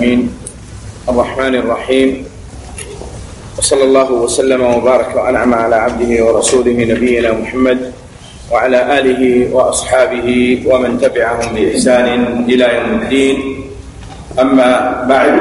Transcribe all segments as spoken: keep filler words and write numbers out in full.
العالمين الرحمن الرحيم، وصلى الله وسلم وبارك وأنعم على عبده ورسوله نبينا محمد وعلى آله وأصحابه ومن تبعهم بإحسان إلى يوم الدين. أما بعد،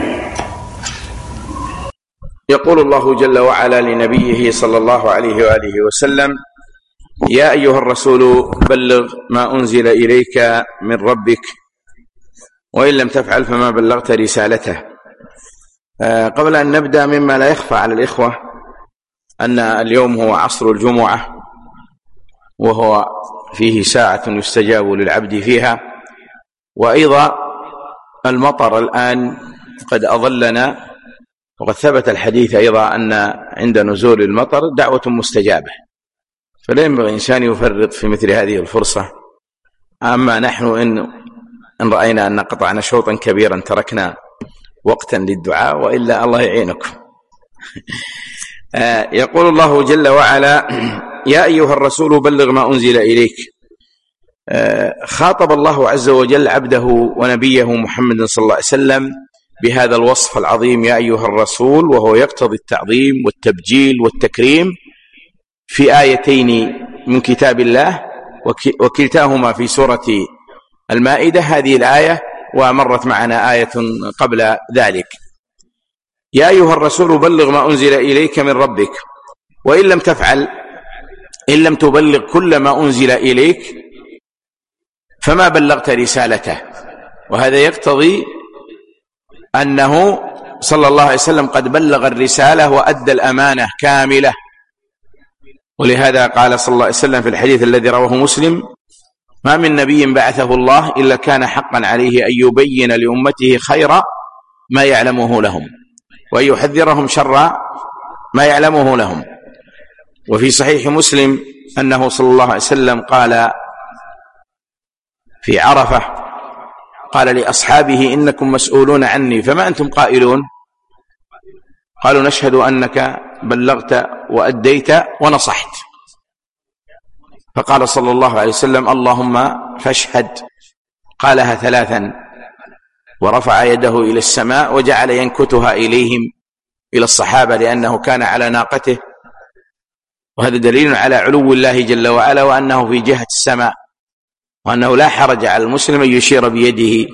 يقول الله جل وعلا لنبيه صلى الله عليه وآله وسلم: يا أيها الرسول بلغ ما أنزل إليك من ربك وإن لم تفعل فما بلغت رسالته. قبل أن نبدأ، مما لا يخفى على الإخوة أن اليوم هو عصر الجمعة، وهو فيه ساعة يستجاب للعبد فيها، وأيضا المطر الآن قد أظلنا، وقد ثبت الحديث أيضا أن عند نزول المطر دعوة مستجابة، فلا ينبغي الإنسان يفرط في مثل هذه الفرصة. أما نحن إن, إن رأينا أن قطعنا شوطا كبيرا تركنا وقتا للدعاء، وإلا الله يعينكم. يقول الله جل وعلا: يا أيها الرسول بلغ ما أنزل إليك. خاطب الله عز وجل عبده ونبيه محمد صلى الله عليه وسلم بهذا الوصف العظيم: يا أيها الرسول، وهو يقتضي التعظيم والتبجيل والتكريم في آيتين من كتاب الله، وكلتاهما في سورة المائدة، هذه الآية ومرت معنا آية قبل ذلك. يا أيها الرسول بلغ ما أنزل إليك من ربك وإن لم تفعل، إن لم تبلغ كل ما أنزل إليك فما بلغت رسالته. وهذا يقتضي أنه صلى الله عليه وسلم قد بلغ الرسالة وأدى الأمانة كاملة. ولهذا قال صلى الله عليه وسلم في الحديث الذي رواه مسلم: ما من نبي بعثه الله إلا كان حقا عليه أن يبين لأمته خير ما يعلمه لهم وأن يحذرهم شر ما يعلمه لهم. وفي صحيح مسلم أنه صلى الله عليه وسلم قال في عرفة، قال لأصحابه: إنكم مسؤولون عني، فما أنتم قائلون؟ قالوا: نشهد أنك بلغت وأديت ونصحت. فقال صلى الله عليه وسلم: اللهم فاشهد. قالها ثلاثا ورفع يده إلى السماء وجعل ينكتها إليهم، إلى الصحابة، لأنه كان على ناقته، وهذا دليل على علو الله جل وعلا، وأنه في جهة السماء، وأنه لا حرج على المسلم أن يشير بيده.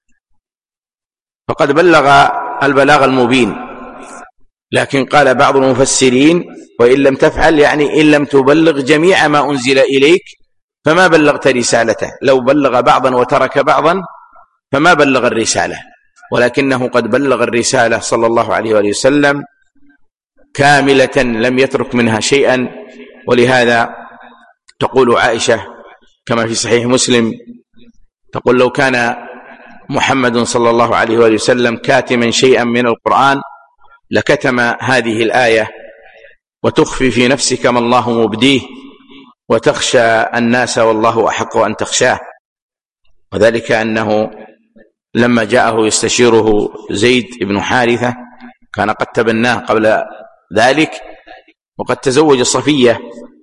فقد بلغ البلاغ المبين. لكن قال بعض المفسرين: وإن لم تفعل، يعني إن لم تبلغ جميع ما أنزل إليك فما بلغت رسالته. لو بلغ بعضا وترك بعضا فما بلغ الرسالة، ولكنه قد بلغ الرسالة صلى الله عليه وآله وسلم كاملة، لم يترك منها شيئا. ولهذا تقول عائشة كما في صحيح مسلم، تقول: لو كان محمد صلى الله عليه وآله وسلم كاتما شيئا من القرآن لكتم هذه الآية: وتخفي في نفسك ما الله مبديه وتخشى الناس والله أحق أن تخشاه. وذلك أنه لما جاءه يستشيره زيد بن حارثة، كان قد تبناه قبل ذلك، وقد تزوج صفية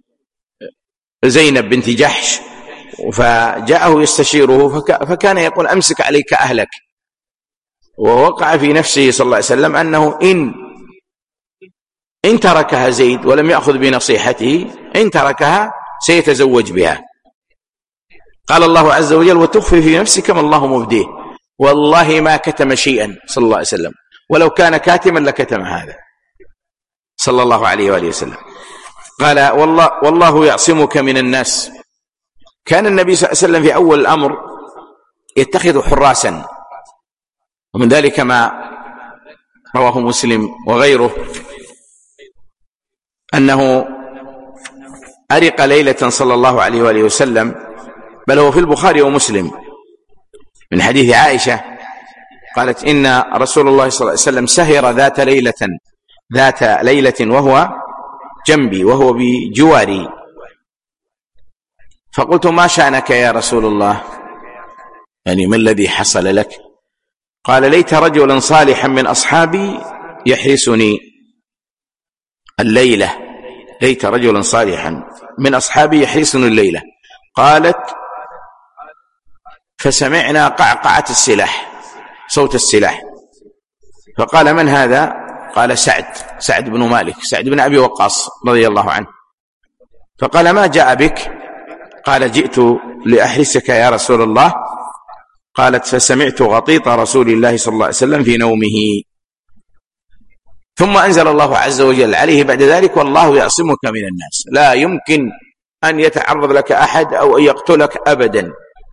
زينب بنت جحش، فجاءه يستشيره فكان يقول: أمسك عليك أهلك. ووقع في نفسه صلى الله عليه وسلم أنه إن إن تركها زيد ولم يأخذ بنصيحته، إن تركها سيتزوج بها. قال الله عز وجل: وتخفي في نفسك ما الله مبديه. والله ما كتم شيئا صلى الله عليه وسلم، ولو كان كاتما لكتم هذا صلى الله عليه وآله وسلم. قال: والله, والله يعصمك من الناس. كان النبي صلى الله عليه وسلم في أول الأمر يتخذ حراسا، ومن ذلك ما رواه مسلم وغيره أنه أرق ليلة صلى الله عليه وآله وسلم، بل هو في البخاري ومسلم من حديث عائشة قالت: إن رسول الله صلى الله عليه وسلم سهر ذات ليلة ذات ليلة وهو جنبي وهو بجواري، فقلت: ما شأنك يا رسول الله؟ يعني ما الذي حصل لك؟ قال: ليت رجلا صالحا من أصحابي يحرسني الليلة، ليت رجلا صالحا من أصحابي يحرسني الليلة. قالت: فسمعنا قعقعة السلاح، صوت السلاح، فقال: من هذا؟ قال: سعد سعد بن مالك، سعد بن أبي وقاص رضي الله عنه. فقال: ما جاء بك؟ قال: جئت لأحرسك يا رسول الله. قالت: فسمعت غطيط رسول الله صلى الله عليه وسلم في نومه. ثم أنزل الله عز وجل عليه بعد ذلك: والله يعصمك من الناس، لا يمكن أن يتعرض لك أحد أو أن يقتلك أبدا.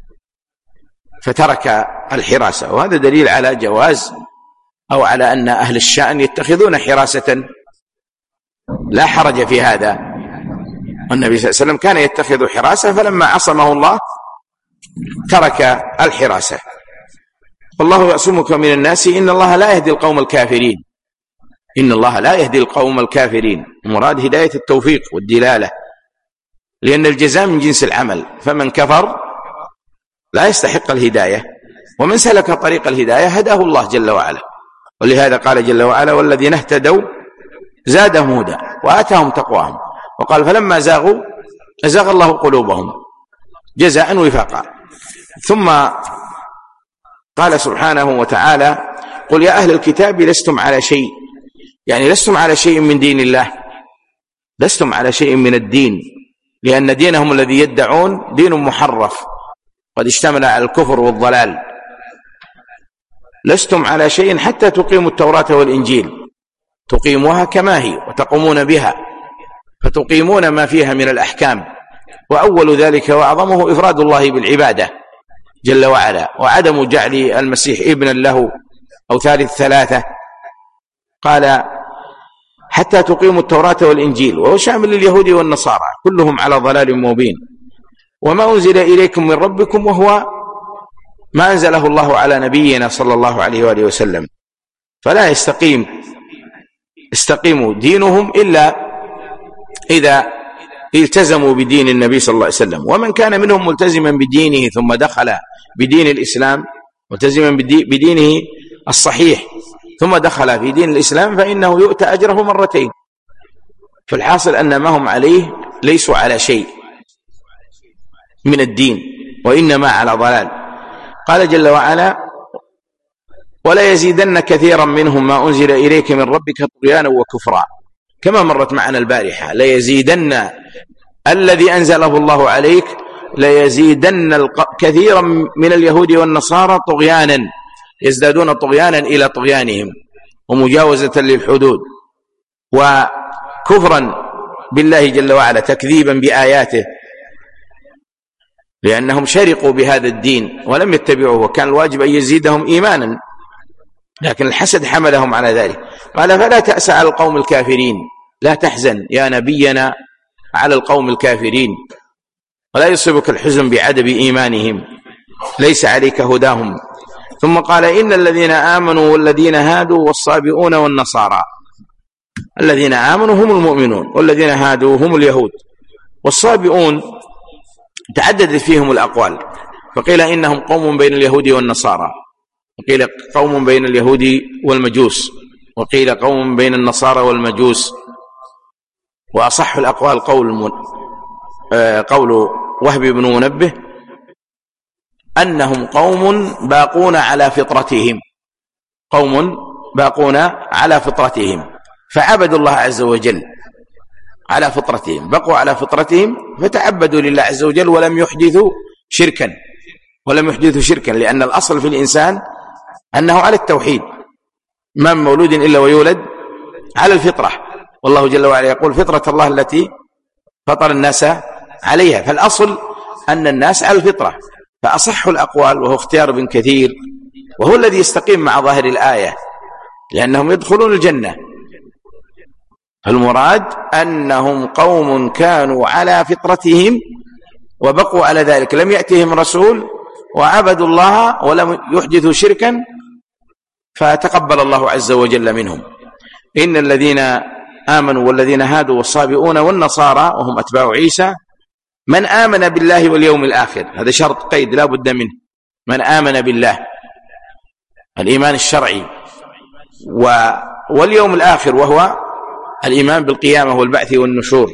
فترك الحراسة، وهذا دليل على جواز أو على أن أهل الشأن يتخذون حراسة، لا حرج في هذا. النبي صلى الله عليه وسلم كان يتخذ حراسة، فلما عصمه الله ترك الحراسة. والله يعصمك من الناس، إن الله لا يهدي القوم الكافرين. إن الله لا يهدي القوم الكافرين، المراد هداية التوفيق والدلالة، لأن الجزاء من جنس العمل، فمن كفر لا يستحق الهداية، ومن سلك طريق الهداية هداه الله جل وعلا. ولهذا قال جل وعلا: والذين اهتدوا زادهم هدى وآتاهم تقواهم. وقال: فلما زاغوا أزاغ الله قلوبهم جزاء وفاقا. ثم قال سبحانه وتعالى: قل يا أهل الكتاب لستم على شيء، يعني لستم على شيء من دين الله، لستم على شيء من الدين، لأن دينهم الذي يدعون دين محرف قد اشتمل على الكفر والضلال. لستم على شيء حتى تقيموا التوراة والإنجيل، تقيموها كما هي وتقومون بها، فتقيمون ما فيها من الأحكام. وأول ذلك وأعظمه إفراد الله بالعبادة جل وعلا، وعدم جعل المسيح ابنا له أو ثالث ثلاثة. قال: حتى تقيموا التوراة والإنجيل، وهو شامل لليهود والنصارى، كلهم على ضلال مبين. وما أنزل إليكم من ربكم، وهو ما أنزله الله على نبينا صلى الله عليه وآله وسلم. فلا يستقيم استقيموا دينهم إلا إذا التزموا بدين النبي صلى الله عليه وسلم. ومن كان منهم ملتزما بدينه ثم دخل بدين الإسلام، ملتزما بدينه الصحيح ثم دخل في دين الإسلام، فإنه يؤتى أجره مرتين. فالحاصل أن ما هم عليه ليسوا على شيء من الدين، وإنما على ضلال. قال جل وعلا: ولا يزيدن كثيرا منهم ما أنزل إليك من ربك طغيانا وكفرا، كما مرت معنا البارحة. لا يزيدن الذي أنزله الله عليك، لا يزيدن كثيرا من اليهود والنصارى طغيانا، يزدادون طغيانا إلى طغيانهم ومجاوزة للحدود، وكفرا بالله جل وعلا، تكذيبا بآياته، لأنهم شرقوا بهذا الدين ولم يتبعوه، وكان الواجب أن يزيدهم إيمانا، لكن الحسد حملهم على ذلك. قال: فلا تأس على القوم الكافرين، لا تحزن يا نبينا على القوم الكافرين، ولا يصيبك الحزن بعدم إيمانهم، ليس عليك هداهم. ثم قال: إن الذين آمنوا والذين هادوا والصابئون والنصارى. الذين آمنوا هم المؤمنون، والذين هادوا هم اليهود، والصابئون تعددت فيهم الأقوال، فقيل إنهم قوم بين اليهود والنصارى، وقيل قوم بين اليهود والمجوس، وقيل قوم بين النصارى والمجوس. وأصح الأقوال قول قول وهب بن منبه أنهم قوم باقون على فطرتهم، قوم باقون على فطرتهم، فعبدوا الله عز وجل على فطرتهم، بقوا على فطرتهم فتعبدوا لله عز وجل، ولم يحدثوا شركا ولم يحدثوا شركا لأن الأصل في الإنسان أنه على التوحيد، ما من مولود إلا ويولد على الفطرة، والله جل وعلا يقول: فطرة الله التي فطر الناس عليها. فالأصل أن الناس على الفطرة. فأصح الأقوال وهو اختيار ابن كثير، وهو الذي يستقيم مع ظاهر الآية، لأنهم يدخلون الجنة. المراد أنهم قوم كانوا على فطرتهم وبقوا على ذلك، لم يأتهم رسول وعبدوا الله ولم يحدثوا شركا، فتقبل الله عز وجل منهم. إن الذين آمنوا والذين هادوا والصابئون والنصارى وهم أتباع عيسى من آمن بالله واليوم الآخر. هذا شرط قيد لا بد منه، من آمن بالله، الإيمان الشرعي، واليوم الآخر وهو الإيمان بالقيامة والبعث والنشور،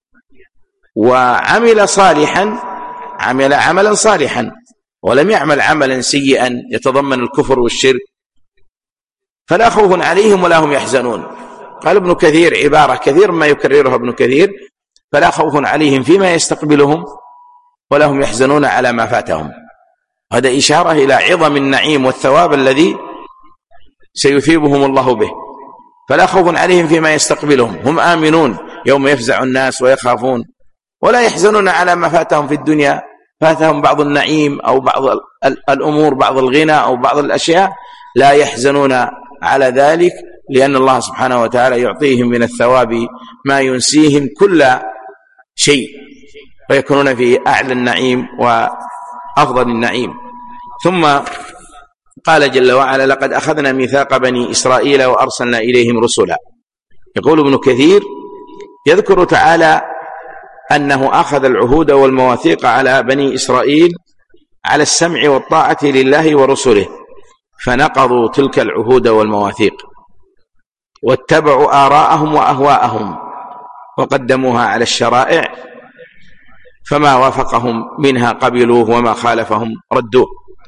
وعمل صالحا، عمل عملا صالحا ولم يعمل عملا سيئا يتضمن الكفر والشرك، فلا خوف عليهم ولا هم يحزنون. قال ابن كثير عبارة كثير ما يكررها ابن كثير: فلا خوف عليهم فيما يستقبلهم ولا هم يحزنون على ما فاتهم. هذا إشارة إلى عظم النعيم والثواب الذي سيثيبهم الله به. فلا خوف عليهم فيما يستقبلهم، هم آمنون يوم يفزع الناس ويخافون، ولا يحزنون على ما فاتهم في الدنيا، فاتهم بعض النعيم أو بعض الأمور، بعض الغنى أو بعض الأشياء، لا يحزنون على ذلك، لأن الله سبحانه وتعالى يعطيهم من الثواب ما ينسيهم كل شيء، ويكونون في أعلى النعيم وأفضل النعيم. ثم قال جل وعلا: لقد أخذنا ميثاق بني إسرائيل وأرسلنا إليهم رسلا. يقول ابن كثير: يذكر تعالى أنه أخذ العهود والمواثيق على بني إسرائيل على السمع والطاعة لله ورسله، فنقضوا تلك العهود والمواثيق واتبعوا آراءهم وأهواءهم وقدموها على الشرائع، فما وافقهم منها قبلوه وما خالفهم ردوه.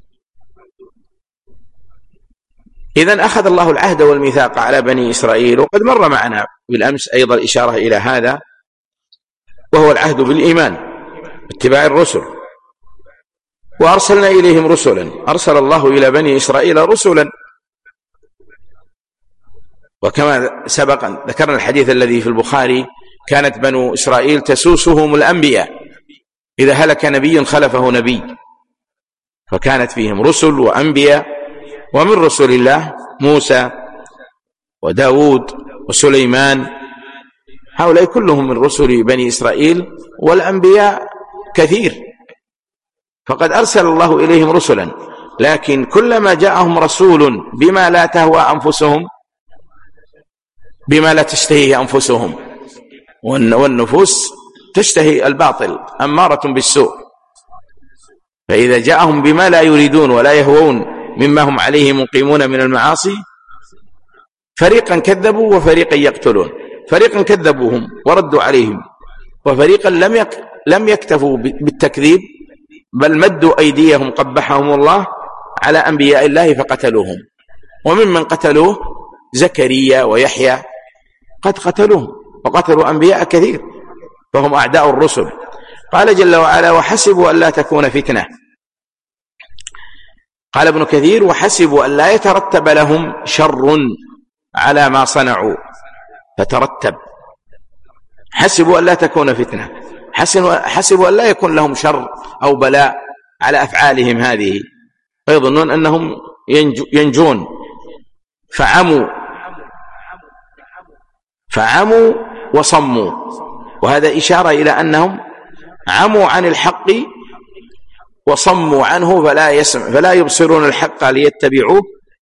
إذن أخذ الله العهد والميثاق على بني إسرائيل، وقد مر معنا بالأمس أيضا الإشارة إلى هذا، وهو العهد بالإيمان اتباع الرسل. وأرسلنا إليهم رسلا، أرسل الله إلى بني إسرائيل رسلا، وكما سبق ذكرنا الحديث الذي في البخاري: كانت بنو إسرائيل تسوسهم الأنبياء، إذا هلك نبي خلفه نبي، فكانت فيهم رسل وأنبياء. ومن رسل الله موسى وداود وسليمان، هؤلاء كلهم من رسل بني إسرائيل، والأنبياء كثير، فقد أرسل الله إليهم رسلا، لكن كلما جاءهم رسول بما لا تهوى أنفسهم، بما لا تشتهيه أنفسهم، والنفوس تشتهي الباطل أمارة بالسوء، فإذا جاءهم بما لا يريدون ولا يهوون مما هم عليه مقيمون من المعاصي، فريقا كذبوا وفريقا يقتلون. فريقا كذبوهم وردوا عليهم، وفريقا لم يك لم يكتفوا بالتكذيب، بل مدوا أيديهم قبحهم الله على أنبياء الله فقتلوهم. وممن قتلوه زكريا ويحيى قد قتلوهم، وقتلوا أنبياء كثير، فهم أعداء الرسل. قال جل وعلا: وحسبوا أن لا تكون فتنة. قال ابن كثير: وحسبوا أن لا يترتب لهم شر على ما صنعوا، فترتب. حسبوا أن لا تكون فتنة، حسبوا أن لا يكون لهم شر أو بلاء على أفعالهم هذه، ويظنون أنهم ينجون، فعموا فعموا وصموا. وهذا إشارة إلى أنهم عموا عن الحق وصموا عنه، فلا يسمع فلا يبصرون الحق ليتبعوه،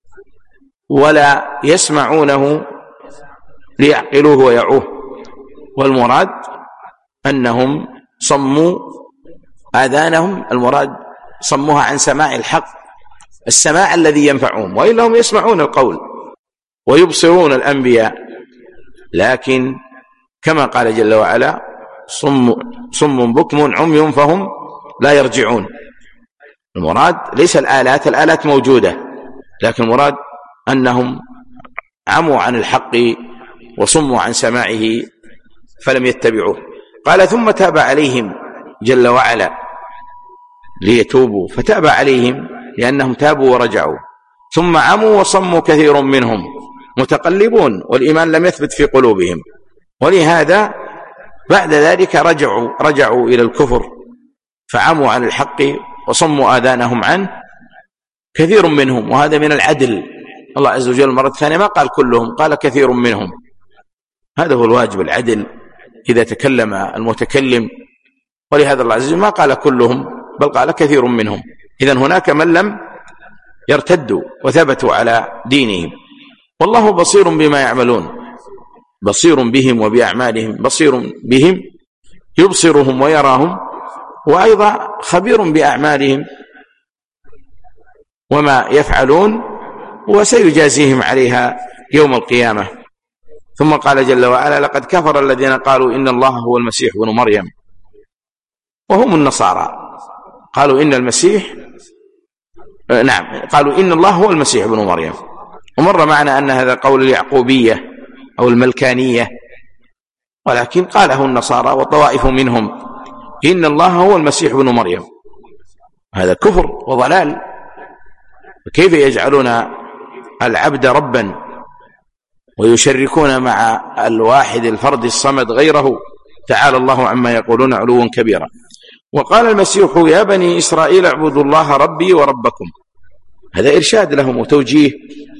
ولا يسمعونه ليعقلوه ويعوه. والمراد أنهم صموا آذانهم، المراد صموها عن سماع الحق، السماع الذي ينفعهم، وإلا هم يسمعون القول ويبصرون الأنبياء، لكن كما قال جل وعلا: صم, صم بكم عمي فهم لا يرجعون. المراد ليس الآلات، الآلات موجودة، لكن المراد أنهم عموا عن الحق وصموا عن سماعه فلم يتبعوه. قال: ثم تاب عليهم جل وعلا ليتوبوا، فتاب عليهم لأنهم تابوا ورجعوا. ثم عموا وصموا كثير منهم متقلبون، والإيمان لم يثبت في قلوبهم، ولهذا بعد ذلك رجعوا رجعوا إلى الكفر، فعموا عن الحق وصموا آذانهم عنه كثير منهم. وهذا من العدل، الله عز وجل مرة ثانية ما قال كلهم، قال كثير منهم. هذا هو الواجب، العدل إذا تكلم المتكلم، ولهذا الله عز وجل ما قال كلهم بل قال كثير منهم. إذن هناك من لم يرتدوا وثبتوا على دينهم. والله بصير بما يعملون، بصير بهم وبأعمالهم، بصير بهم يبصرهم ويراهم، وأيضا خبير بأعمالهم وما يفعلون، وسيجازيهم عليها يوم القيامة. ثم قال جل وعلا: لقد كفر الذين قالوا إن الله هو المسيح ابن مريم، وهم النصارى. قالوا إن المسيح نعم قالوا إن الله هو المسيح ابن مريم، ومر معنا أن هذا قول اليعقوبية أو الملكانية، ولكن قاله النصارى وطوائف منهم إن الله هو المسيح ابن مريم. هذا كفر وضلال. كيف يجعلون العبد ربا ويشركون مع الواحد الفرد الصمد غيره؟ تعالى الله عما يقولون علوا كبيرا. وقال المسيح يا بني إسرائيل اعبدوا الله ربي وربكم. هذا إرشاد لهم وتوجيه،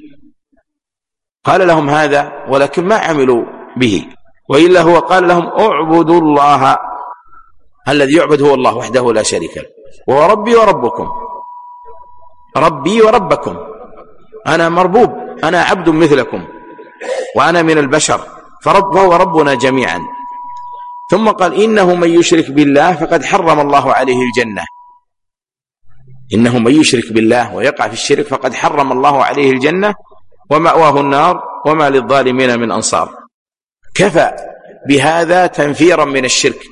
قال لهم هذا ولكن ما عملوا به، وإلا هو قال لهم اعبدوا الله، الذي يعبد هو الله وحده لا شريك له، وهو ربي وربكم، ربي وربكم، أنا مربوب، أنا عبد مثلكم وأنا من البشر، فرب فهو ربنا جميعا. ثم قال إنه من يشرك بالله فقد حرم الله عليه الجنة. إنه من يشرك بالله ويقع في الشرك فقد حرم الله عليه الجنة ومأواه النار وما للظالمين من أنصار. كفى بهذا تنفيرا من الشرك،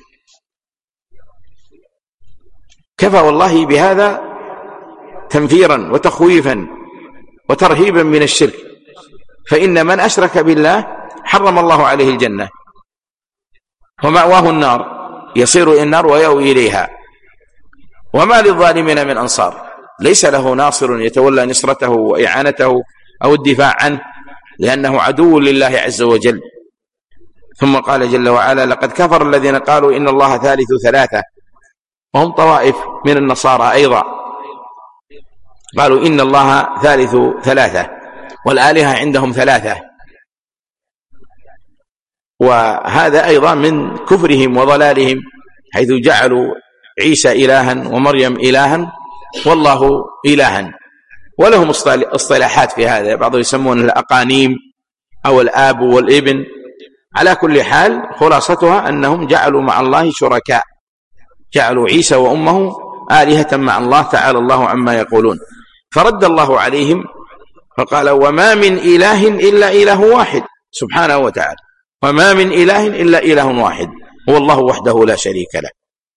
كفى والله بهذا تنفيرا وتخويفا وترهيبا من الشرك. فإن من أشرك بالله حرم الله عليه الجنة ومأواه النار، يصير إلى النار ويأوي إليها، وما للظالمين من أنصار. ليس له ناصر يتولى نصرته وإعانته أو الدفاع عنه، لأنه عدو لله عز وجل. ثم قال جل وعلا لقد كفر الذين قالوا إن الله ثالث ثلاثة، وهم طوائف من النصارى أيضا قالوا إن الله ثالث ثلاثة والآلهة عندهم ثلاثة، وهذا أيضا من كفرهم وضلالهم، حيث جعلوا عيسى إلها ومريم إلها والله إلها. ولهم اصطلاحات في هذا، بعضهم يسمون الأقانيم أو الآب والابن. على كل حال خلاصتها أنهم جعلوا مع الله شركاء، جعلوا عيسى وأمه آلهة مع الله تعالى الله عما يقولون. فرد الله عليهم فقال وما من إله إلا إله واحد سبحانه وتعالى، وما من إله إلا إله واحد هو الله وحده لا شريك له.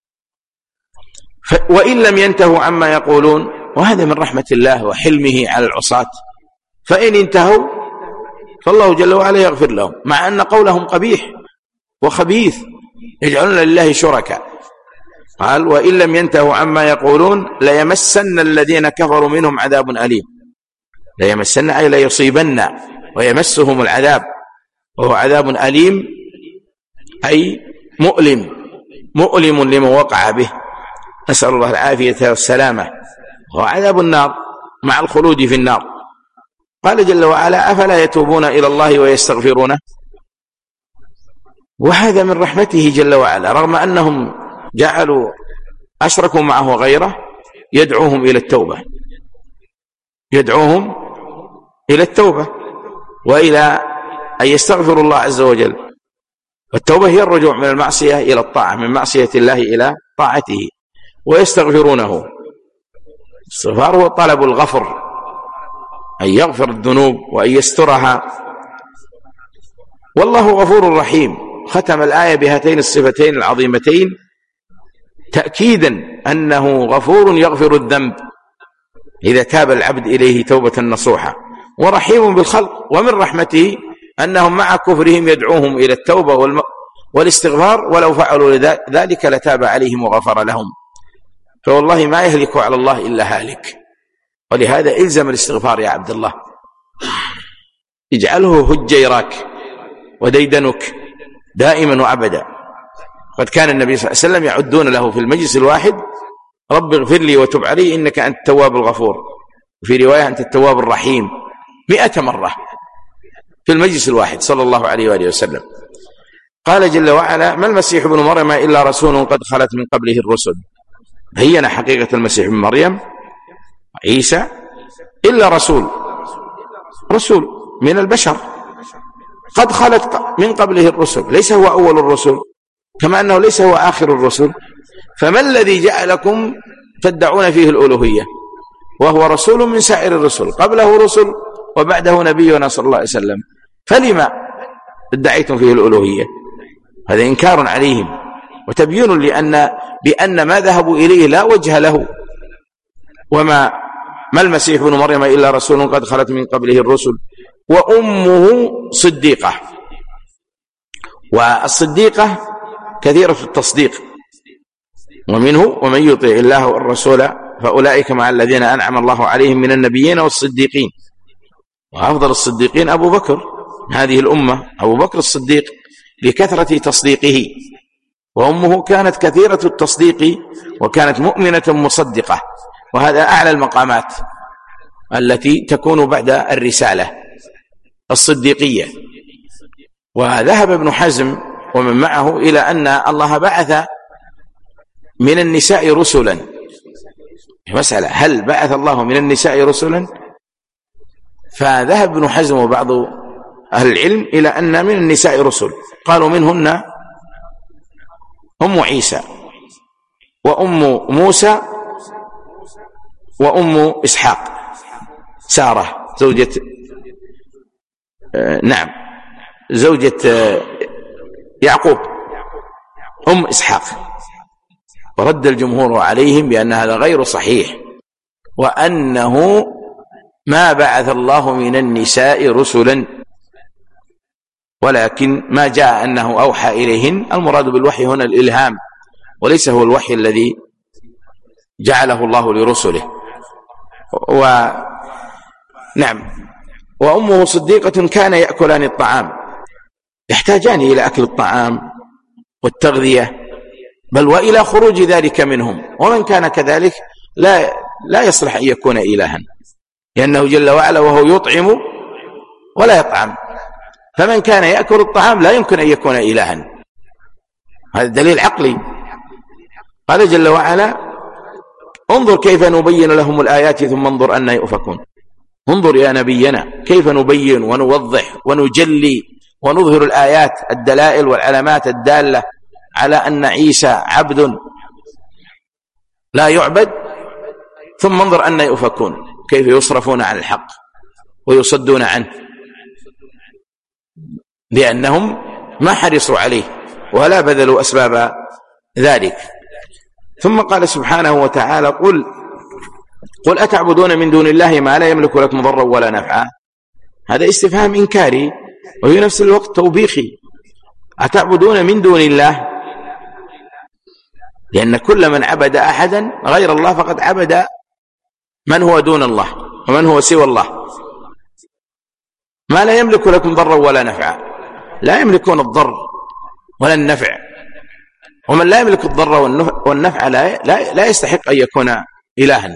وإن لم ينتهوا عما يقولون، وهذا من رحمة الله وحلمه على العصاة، فإن انتهوا فالله جل وعلا يغفر لهم، مع أن قولهم قبيح وخبيث، يجعلون لله شركاء. قال وإن لم ينتهوا عما يقولون ليمسن الذين كفروا منهم عذاب أليم. ليمسن أي ليصيبن ويمسهم العذاب، وهو عذاب أليم أي مؤلم، مؤلم لمن وقع به، نسأل الله العافية والسلامة، وهو عذاب النار مع الخلود في النار. قال جل وعلا أفلا يتوبون إلى الله ويستغفرونه. وهذا من رحمته جل وعلا، رغم أنهم جعلوا أشركوا معه غيره، يدعوهم إلى التوبة، يدعوهم إلى التوبة وإلى أن يستغفروا الله عز وجل. والتوبة هي الرجوع من المعصية إلى الطاعة، من معصية الله إلى طاعته، ويستغفرونه. الاستغفار هو طلب الغفر، أن يغفر الذنوب وأن يسترها، والله غفور رحيم. ختم الآية بهاتين الصفتين العظيمتين تأكيدا أنه غفور يغفر الذنب إذا تاب العبد إليه توبة نصوحة، ورحيم بالخلق. ومن رحمته أنهم مع كفرهم يدعوهم إلى التوبة والاستغفار، ولو فعلوا ذلك لتاب عليهم وغفر لهم. فوالله ما يهلك على الله إلا هالك، ولهذا إلزم الاستغفار يا عبد الله، اجعله هجيراك وديدنك دائما وأبدا. قد كان النبي صلى الله عليه وسلم يعدون له في المجلس الواحد رب اغفر لي وتب علي إنك أنت التواب الغفور، وفي رواية أنت التواب الرحيم، مئة مرة في المجلس الواحد صلى الله عليه وآله وسلم. قال جل وعلا ما المسيح ابن مريم إلا رسول قد خلت من قبله الرسل. بين حقيقة المسيح ابن مريم عيسى إلا رسول، رسول من البشر قد خلت من قبله الرسل، ليس هو أول الرسل كما أنه ليس هو آخر الرسل. فما الذي جعلكم تدعون فيه الألوهية وهو رسول من سائر الرسل، قبله رسل وبعده نبينا صلى الله عليه وسلم، فلما ادعيتم فيه الألوهية؟ هذا إنكار عليهم وتبيين لأن بأن ما ذهبوا إليه لا وجه له. وما ما المسيح ابن مريم إلا رسول قد خلت من قبله الرسل وأمه صديقة. والصديقة كثيرة التصديق، ومنه ومن يطع الله والرسول فأولئك مع الذين أنعم الله عليهم من النبيين والصديقين. وأفضل الصديقين أبو بكر هذه الأمة، أبو بكر الصديق لكثرة تصديقه، وأمه كانت كثيرة التصديق وكانت مؤمنة مصدقة، وهذا أعلى المقامات التي تكون بعد الرسالة الصديقية. وذهب ابن حزم ومن معه إلى أن الله بعث من النساء رسلا. مسألة هل بعث الله من النساء رسلا؟ فذهب ابن حزم وبعض أهل العلم إلى أن من النساء رسل، قالوا منهن أم عيسى وأم موسى وأم إسحاق سارة زوجة آه نعم زوجة آه يعقوب أم إسحاق. ورد الجمهور عليهم بأن هذا غير صحيح، وأنه ما بعث الله من النساء رسلا، ولكن ما جاء أنه أوحى إليهن. المراد بالوحي هنا الإلهام، وليس هو الوحي الذي جعله الله لرسله. ونعم وأمه صديقة كان يأكلان الطعام، يحتاجان إلى أكل الطعام والتغذية، بل وإلى خروج ذلك منهم. ومن كان كذلك لا لا يصلح أن يكون إلها، لأنه جل وعلا وهو يطعم ولا يطعم، فمن كان يأكل الطعام لا يمكن أن يكون إلها. هذا دليل عقلي. قال جل وعلا: انظر كيف نبين لهم الآيات ثم انظر أن يؤفكون. انظر يا نبينا كيف نبين ونوضح ونجلي ونظهر الآيات الدلائل والعلامات الدالة على أن عيسى عبد لا يعبد، ثم انظر أن يؤفكون، كيف يصرفون عن الحق ويصدون عنه، لأنهم ما حرصوا عليه ولا بذلوا أسباب ذلك. ثم قال سبحانه وتعالى: قل قل أتعبدون من دون الله ما لا يملك لكم ضرا ولا نفعا. هذا استفهام إنكاري وفي نفس الوقت توبيخي. أتعبدون من دون الله، لأن كل من عبد أحدا غير الله فقد عبد من هو دون الله ومن هو سوى الله. ما لا يملك لكم ضرا ولا نفعا، لا يملكون الضر ولا النفع، ومن لا يملك الضر والنفع لا, لا, لا يستحق أن يكون إلها.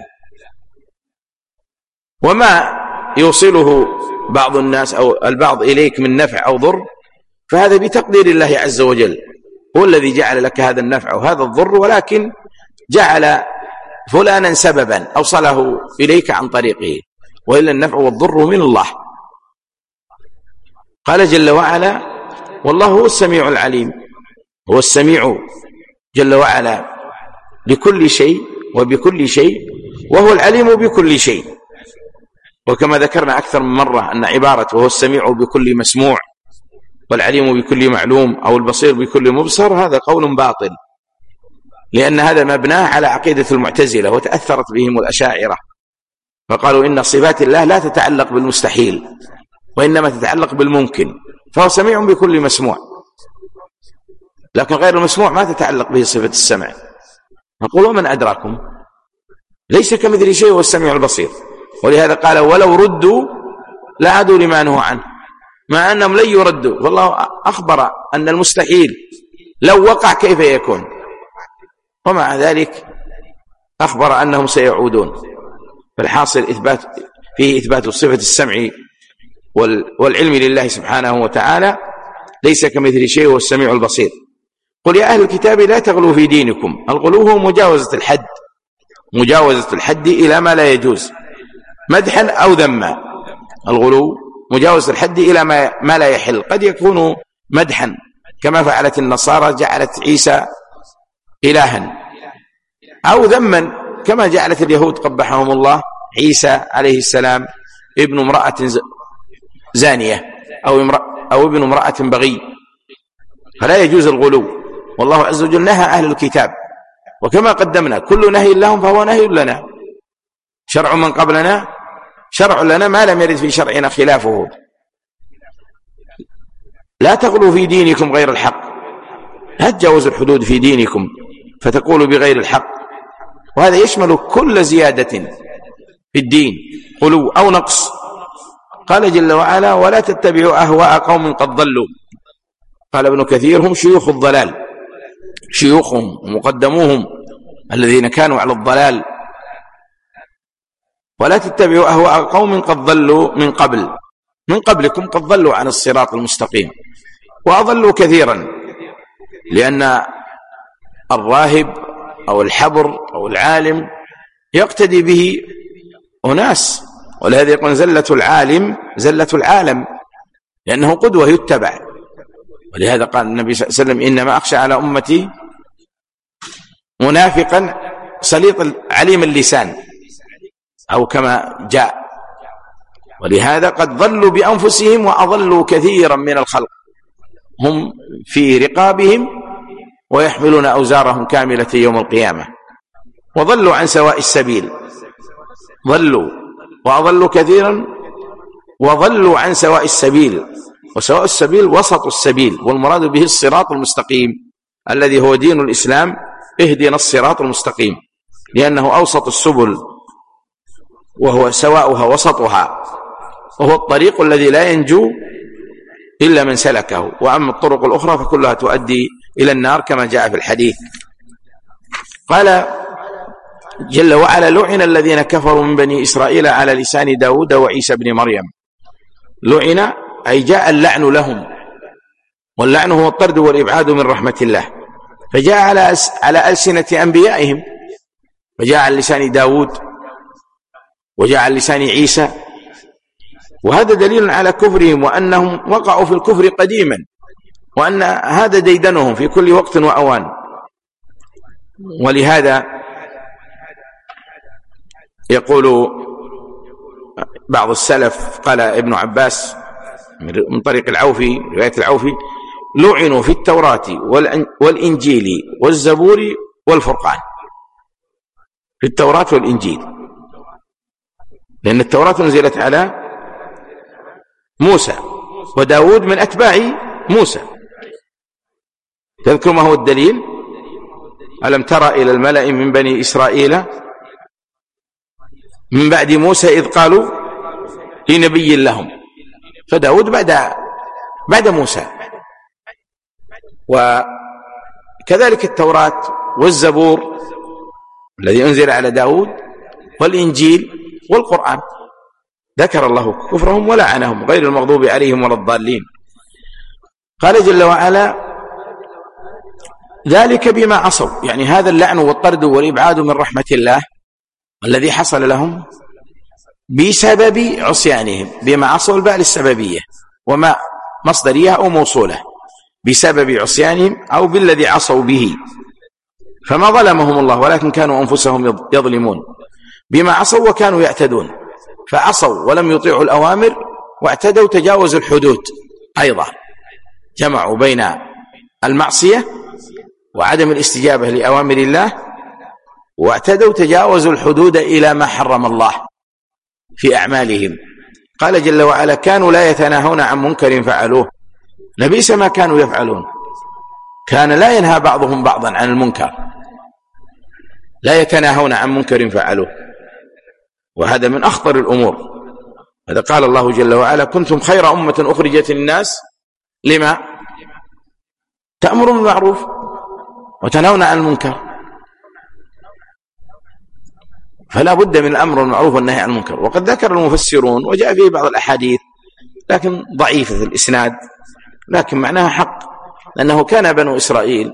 وما يوصله بعض الناس أو البعض إليك من نفع أو ضر فهذا بتقدير الله عز وجل، هو الذي جعل لك هذا النفع وهذا الضر، ولكن جعل فلانا سببا أوصله إليك عن طريقه، وإلا النفع والضر من الله. قال جل وعلا: والله هو السميع العليم. هو السميع جل وعلا لكل شيء وبكل شيء، وهو العليم بكل شيء. وكما ذكرنا أكثر من مرة أن عبارة وهو السميع بكل مسموع والعليم بكل معلوم أو البصير بكل مبصر هذا قول باطل، لأن هذا مبناه على عقيدة المعتزلة، وتأثرت بهم الأشاعرة، فقالوا إن صفات الله لا تتعلق بالمستحيل وإنما تتعلق بالممكن، فهو سميع بكل مسموع، لكن غير المسموع ما تتعلق به صفة السمع. نقول: ومن أدراكم ليس كمثل شيء هو السميع البصير. ولهذا قال: ولو ردوا لعادوا لما نهوا عنه، مع أنهم لن يردوا، والله أخبر أن المستحيل لو وقع كيف يكون، ومع ذلك أخبر أنهم سيعودون. فالحاصل إثبات فيه إثبات صفة السمع والعلم لله سبحانه وتعالى، ليس كمثل شيء هو السميع البصير. قل يا أهل الكتاب لا تغلوا في دينكم. الغلو هو مجاوزة الحد، مجاوزة الحد إلى ما لا يجوز مدحا أو ذما. الغلو مجاوزة الحد إلى ما, ما لا يحل، قد يكون مدحا كما فعلت النصارى جعلت عيسى إلها، أو ذما كما جعلت اليهود قبحهم الله عيسى عليه السلام ابن امرأة زانية أو, امرأة أو ابن امرأة بغي، فلا يجوز الغلو. والله عز وجل نهى أهل الكتاب، وكما قدمنا كل نهي لهم فهو نهي لنا. شرع من قبلنا شرع لنا ما لم يرد في شرعنا خلافه، لا تغلوا في دينكم غير الحق، لا تجاوزوا الحدود في دينكم فتقولوا بغير الحق، وهذا يشمل كل زيادة في الدين غلو أو نقص. قال جل وعلا: ولا تتبعوا أهواء قوم قد ضلوا. قال ابن كثير: هم شيوخ الضلال، شيوخهم ومقدموهم الذين كانوا على الضلال. ولا تتبعوا أهواء قوم قد ضلوا من قبل من قبلكم قد ضلوا عن الصراط المستقيم وأضلوا كثيرا، لأن الراهب أو الحبر أو العالم يقتدي به أناس، ولهذا يقول زلة العالم زلة العالم، لأنه قدوة يتبع. ولهذا قال النبي صلى الله عليه وسلم: إنما أخشى على أمتي منافقا سليط عليم اللسان، أو كما جاء. ولهذا قد ضلوا بأنفسهم وأضلوا كثيرا من الخلق، هم في رقابهم ويحملون أوزارهم كاملة يوم القيامة، وضلوا عن سواء السبيل. ضلوا وأضلوا كثيرا وضلوا عن سواء السبيل، وسواء السبيل وسط السبيل، والمراد به الصراط المستقيم الذي هو دين الإسلام. اهدنا الصراط المستقيم، لأنه أوسط السبل وهو سواؤها وسطها، وهو الطريق الذي لا ينجو إلا من سلكه، وأما الطرق الأخرى فكلها تؤدي إلى النار كما جاء في الحديث. قال جل وعلا: لعن الذين كفروا من بني إسرائيل على لسان داود وعيسى بن مريم. لعن أي جاء اللعن لهم، واللعن هو الطرد والإبعاد من رحمة الله، فجاء على على ألسنة أنبيائهم، فجاء على لسان داود وجاء على لسان عيسى، وهذا دليل على كفرهم وأنهم وقعوا في الكفر قديما، وأن هذا ديدنهم في كل وقت وأوان. ولهذا يقول بعض السلف، قال ابن عباس من طريق العوفي، رواية العوفي: لعنوا في التوراة والإنجيل والزبور والفرقان. في التوراة والإنجيل، لأن التوراة نزلت على موسى، وداود من أتباع موسى. تذكر ما هو الدليل؟ ألم ترى إلى الملأ من بني إسرائيل من بعد موسى إذ قالوا لنبي لهم، فداود بعد بعد موسى. وكذلك التوراة والزبور الذي أنزل على داود، والإنجيل والقرآن، ذكر الله كفرهم ولعنهم غير المغضوب عليهم ولا الضالين. قال جل وعلا: ذلك بما عصوا، يعني هذا اللعن والطرد والإبعاد من رحمة الله الذي حصل لهم بسبب عصيانهم. بما عصوا الباء للسببية، وما مصدرية أو موصولة، بسبب عصيانهم أو بالذي عصوا به، فما ظلمهم الله ولكن كانوا أنفسهم يظلمون. بما عصوا وكانوا يعتدون، فعصوا ولم يطيعوا الأوامر واعتدوا تجاوزوا الحدود، أيضا جمعوا بين المعصية وعدم الاستجابة لأوامر الله، واعتدوا تجاوزوا الحدود إلى ما حرم الله في أعمالهم. قال جل وعلا: كانوا لا يتناهون عن منكر فعلوه، لبئس ما كانوا يفعلون. كان لا ينهى بعضهم بعضا عن المنكر، لا يتناهون عن منكر فعلوه، وهذا من أخطر الأمور. هذا قال الله جل وعلا: كنتم خير أمة أخرجت للناس لما تأمرون بالمعروف وتنهون عن المنكر. فلا بد من الأمر بالمعروف والنهي عن المنكر. وقد ذكر المفسرون وجاء فيه بعض الأحاديث لكن ضعيفة في الإسناد، لكن معناها حق، لأنه كان بنو إسرائيل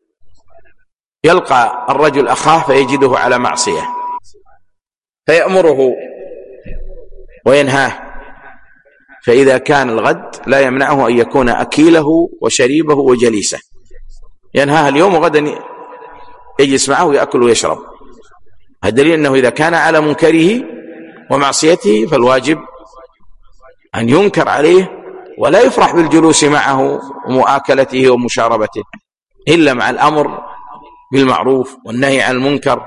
يلقى الرجل أخاه فيجده على معصية فيأمره وينهاه، فإذا كان الغد لا يمنعه أن يكون أكيله وشريبه وجليسه، ينهاه اليوم وغدا يجلس معه ويأكل ويشرب. الدليل أنه إذا كان على منكره ومعصيته فالواجب أن ينكر عليه ولا يفرح بالجلوس معه ومؤاكلته ومشاربته، إلا مع الأمر بالمعروف والنهي عن المنكر.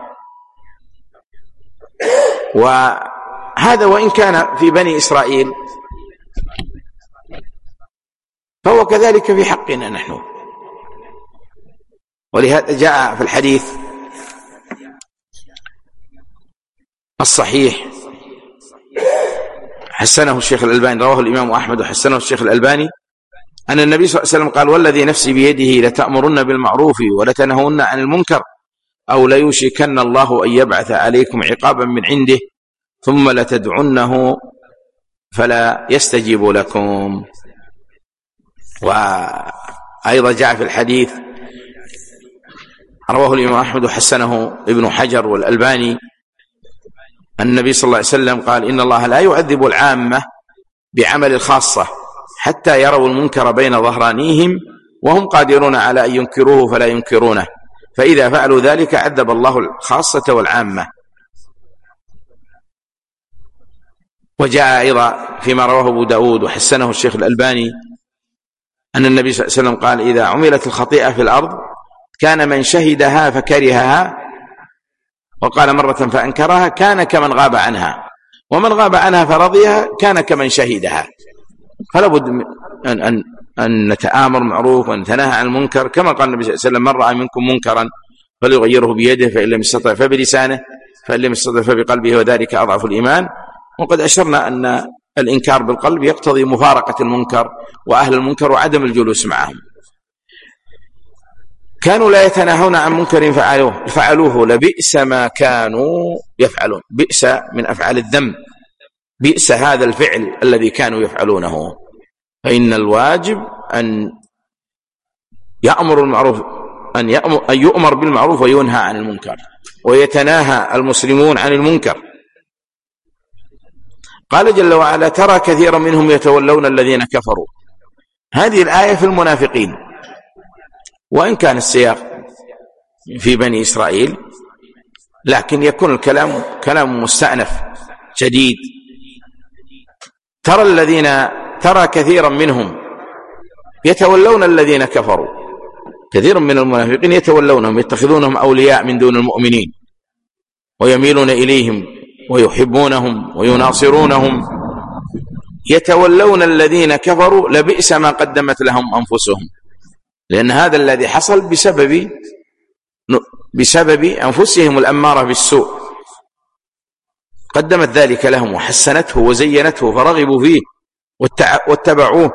وهذا وإن كان في بني إسرائيل فهو كذلك في حقنا نحن. ولهذا جاء في الحديث الصحيح حسنه الشيخ الألباني، رواه الإمام أحمد وحسنه الشيخ الألباني، أن النبي صلى الله عليه وسلم قال: والذي نفسي بيده لتأمرن بالمعروف ولتنهون عن المنكر أو ليوشكن الله أن يبعث عليكم عقابا من عنده ثم لتدعنه فلا يستجيب لكم. وأيضا جاء في الحديث رواه الإمام أحمد وحسنه ابن حجر والألباني أن النبي صلى الله عليه وسلم قال: إن الله لا يعذب العامة بعمل الخاصة حتى يروا المنكر بين ظهرانيهم وهم قادرون على أن ينكروه فلا ينكرونه، فإذا فعلوا ذلك عذب الله الخاصة والعامة. وجاء أيضا فيما رواه أبو داود وحسنه الشيخ الألباني أن النبي صلى الله عليه وسلم قال: إذا عملت الخطيئة في الأرض كان من شهدها فكرهها، وقال مرة فأنكرها كان كمن غاب عنها، ومن غاب عنها فرضيها كان كمن شهدها. فلا بد أن, أن, أن نتآمر معروف ونتناهى عن المنكر، كما قال النبي صلى الله عليه وسلم: من رأى منكم منكرا فليغيره بيده، فإن لم يستطع فبلسانه، فإن لم يستطع فبقلبه، وذلك أضعف الإيمان. وقد أشرنا أن الإنكار بالقلب يقتضي مفارقة المنكر وأهل المنكر وعدم الجلوس معهم. كانوا لا يتناهون عن منكر فعلوه, فعلوه لبئس ما كانوا يفعلون. بئس من أفعال الذنب، بئس هذا الفعل الذي كانوا يفعلونه. فإن الواجب أن يأمر المعروف أن, أن يؤمر بالمعروف وينهى عن المنكر، ويتناهى المسلمون عن المنكر. قال جل وعلا: ترى كثيرا منهم يتولون الذين كفروا. هذه الآية في المنافقين، وإن كان السياق في بني إسرائيل، لكن يكون الكلام كلام مستأنف جديد. ترى الذين ترى كثيرا منهم يتولون الذين كفروا، كثير من المنافقين يتولونهم، يتخذونهم أولياء من دون المؤمنين، ويميلون إليهم ويحبونهم ويناصرونهم. يتولون الذين كفروا لبئس ما قدمت لهم أنفسهم، لأن هذا الذي حصل بسبب بسبب أنفسهم الأمارة بالسوء، قدمت ذلك لهم وحسنته وزينته فرغبوا فيه واتبعوه.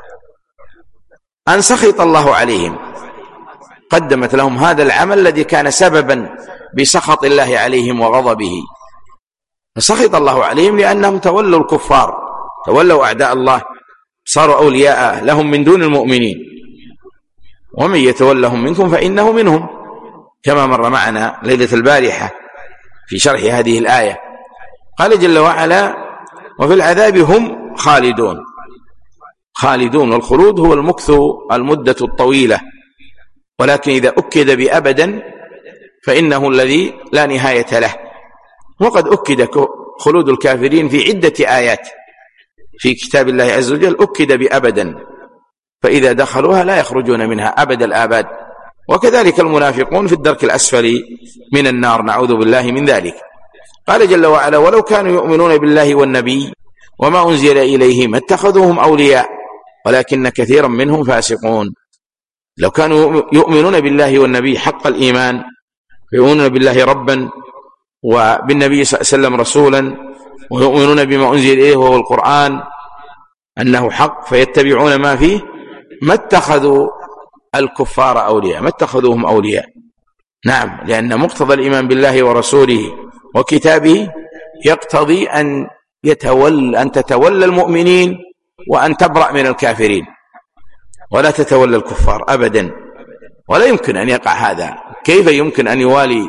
أن سخط الله عليهم، قدمت لهم هذا العمل الذي كان سببا بسخط الله عليهم وغضبه، فسخط الله عليهم لأنهم تولوا الكفار، تولوا أعداء الله، صاروا أولياء لهم من دون المؤمنين. ومن يتولهم منكم فإنه منهم، كما مر معنا ليلة البارحة في شرح هذه الآية. قال جل وعلا: وفي العذاب هم خالدون. خالدون، والخلود هو المكث المدة الطويلة، ولكن إذا أكد بأبدا فإنه الذي لا نهاية له. وقد أكد خلود الكافرين في عدة آيات في كتاب الله عز وجل، أكد بأبدا، فإذا دخلوها لا يخرجون منها أبد الآباد. وكذلك المنافقون في الدرك الأسفل من النار، نعوذ بالله من ذلك. قال جل وعلا: ولو كانوا يؤمنون بالله والنبي وما أنزل إليهم اتخذوهم أولياء ولكن كثيرا منهم فاسقون. لو كانوا يؤمنون بالله والنبي حق الإيمان، يؤمنون بالله ربا وبالنبي صلى الله عليه وسلم رسولا، ويؤمنون بما أنزل إليه وهو القرآن أنه حق، فيتبعون ما فيه، ما اتخذوا الكفار أولياء، ما اتخذوهم أولياء. نعم، لأن مقتضى الإيمان بالله ورسوله وكتابه يقتضي أن يتول أن تتولى المؤمنين وأن تبرأ من الكافرين، ولا تتولى الكفار أبدا. ولا يمكن أن يقع هذا. كيف يمكن أن يوالي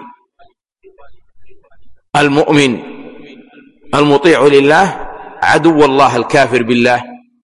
المؤمن المطيع لله عدو الله الكافر بالله؟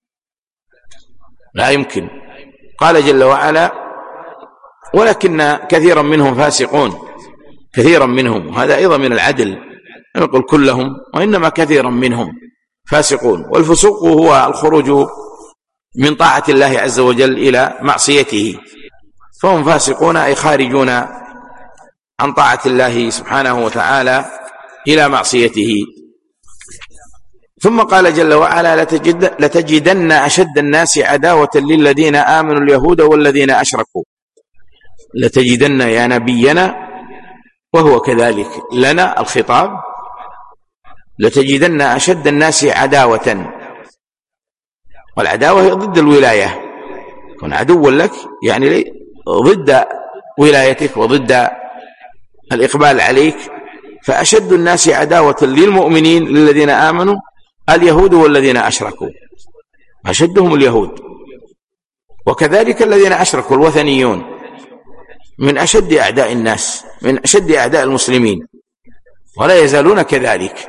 لا يمكن. قال جل وعلا: ولكن كثيرا منهم فاسقون. كثيرا منهم، وهذا أيضا من العدل، نقول كلهم، وإنما كثيرا منهم فاسقون. والفسوق هو الخروج من طاعة الله عز وجل إلى معصيته، فهم فاسقون أي خارجون عن طاعة الله سبحانه وتعالى إلى معصيته. ثم قال جل وعلا لتجد لتجدن أشد الناس عداوة للذين آمنوا اليهود والذين أشركوا. لتجدن يا نبينا، وهو كذلك لنا الخطاب، لتجدن أشد الناس عداوة، والعداوة هي ضد الولاية، كن عدو لك يعني ضد ولايتك وضد الإقبال عليك. فأشد الناس عداوة للمؤمنين للذين آمنوا اليهود والذين أشركوا، أشدهم اليهود، وكذلك الذين أشركوا الوثنيون من أشد أعداء الناس، من أشد أعداء المسلمين، ولا يزالون كذلك،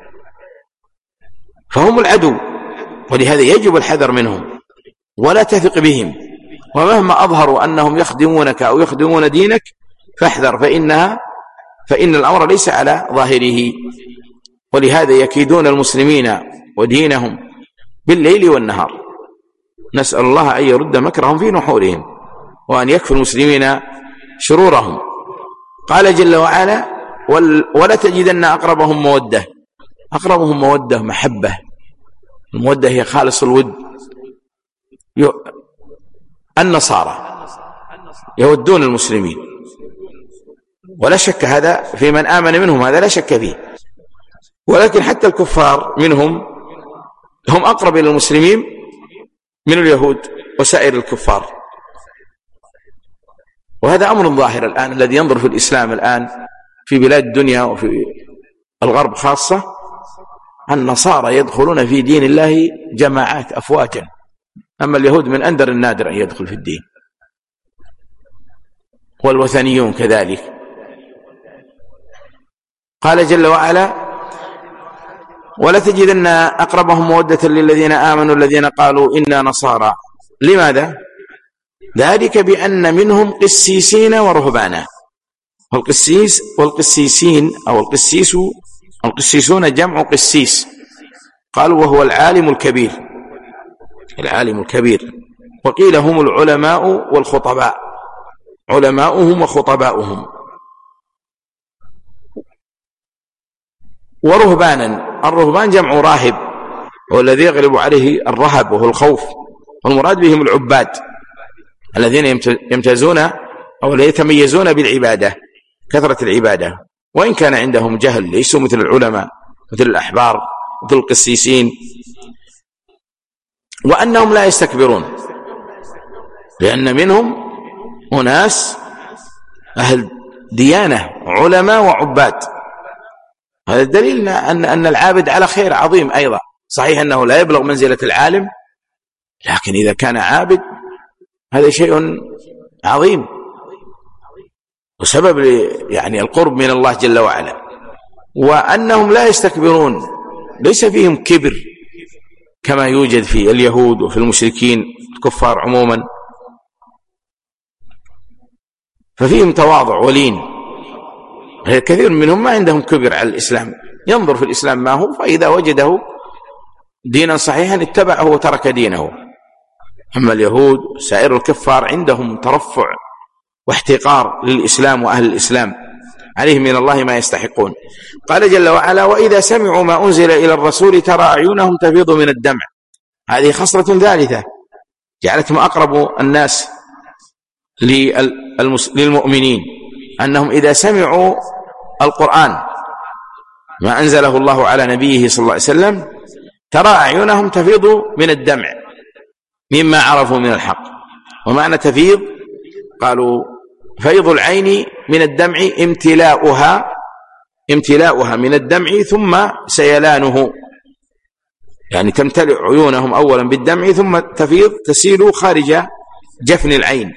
فهم العدو، ولهذا يجب الحذر منهم ولا تثق بهم، ومهما أظهروا أنهم يخدمونك أو يخدمون دينك فاحذر، فإنها فإن الأمر ليس على ظاهره. ولهذا يكيدون المسلمين ودينهم بالليل والنهار، نسأل الله أن يرد مكرهم في نحورهم وأن يكفي المسلمين شرورهم. قال جل وعلا ولا تجدن أقربهم مودة، أقربهم مودة محبة، المودة هي خالص الود. النصارى يودون المسلمين، ولا شك هذا في من آمن منهم، هذا لا شك فيه، ولكن حتى الكفار منهم هم أقرب إلى المسلمين من اليهود وسائر الكفار، وهذا أمر ظاهر الآن الذي ينظر في الإسلام الآن في بلاد الدنيا وفي الغرب خاصة، النصارى يدخلون في دين الله جماعات أفواجا، أما اليهود من أندر النادر أن يدخل في الدين، والوثنيون كذلك. قال جل وعلا ولتجدن أقربهم مودة للذين آمنوا الذين قالوا إنا نصارى. لماذا؟ ذلك بأن منهم قسيسين ورهبانا، والقسيس والقسيسين أو القسيس القسيسون جمع قسيس، قالوا وهو العالم الكبير، العالم الكبير، وقيل هم العلماء والخطباء، علماؤهم وخطباؤهم. ورهبانا، الرهبان جمع راهب، والذي يغلب عليه الرهب وهو الخوف، والمراد بهم العباد الذين يمتازون أو يتميزون بالعبادة، كثرة العبادة، وإن كان عندهم جهل ليسوا مثل العلماء مثل الأحبار مثل القسيسين، وأنهم لا يستكبرون، لأن منهم أناس أهل ديانة علماء وعباد. هذا الدليل أن أن العابد على خير عظيم أيضا، صحيح أنه لا يبلغ منزلة العالم، لكن إذا كان عابد هذا شيء عظيم وسبب يعني القرب من الله جل وعلا. وأنهم لا يستكبرون، ليس فيهم كبر كما يوجد في اليهود وفي المشركين الكفار عموما، ففيهم تواضع ولين. كثير منهم ما عندهم كبر على الإسلام، ينظر في الإسلام ما هو، فإذا وجده دينا صحيحا اتبعه وترك دينه. أما اليهود سائر الكفار عندهم ترفع واحتقار للإسلام وأهل الإسلام، عليهم من الله ما يستحقون. قال جل وعلا وإذا سمعوا ما أنزل إلى الرسول ترى أعينهم تفيض من الدمع. هذه خصلة ثالثة جعلتهم أقرب الناس للمؤمنين، أنهم إذا سمعوا القرآن ما أنزله الله على نبيه صلى الله عليه وسلم ترى أعينهم تفيض من الدمع مما عرفوا من الحق. ومعنى تفيض قالوا فيض العين من الدمع امتلاؤها امتلاؤها من الدمع ثم سيلانه، يعني تمتلئ عيونهم أولا بالدمع ثم تفيض تسيل خارج جفن العين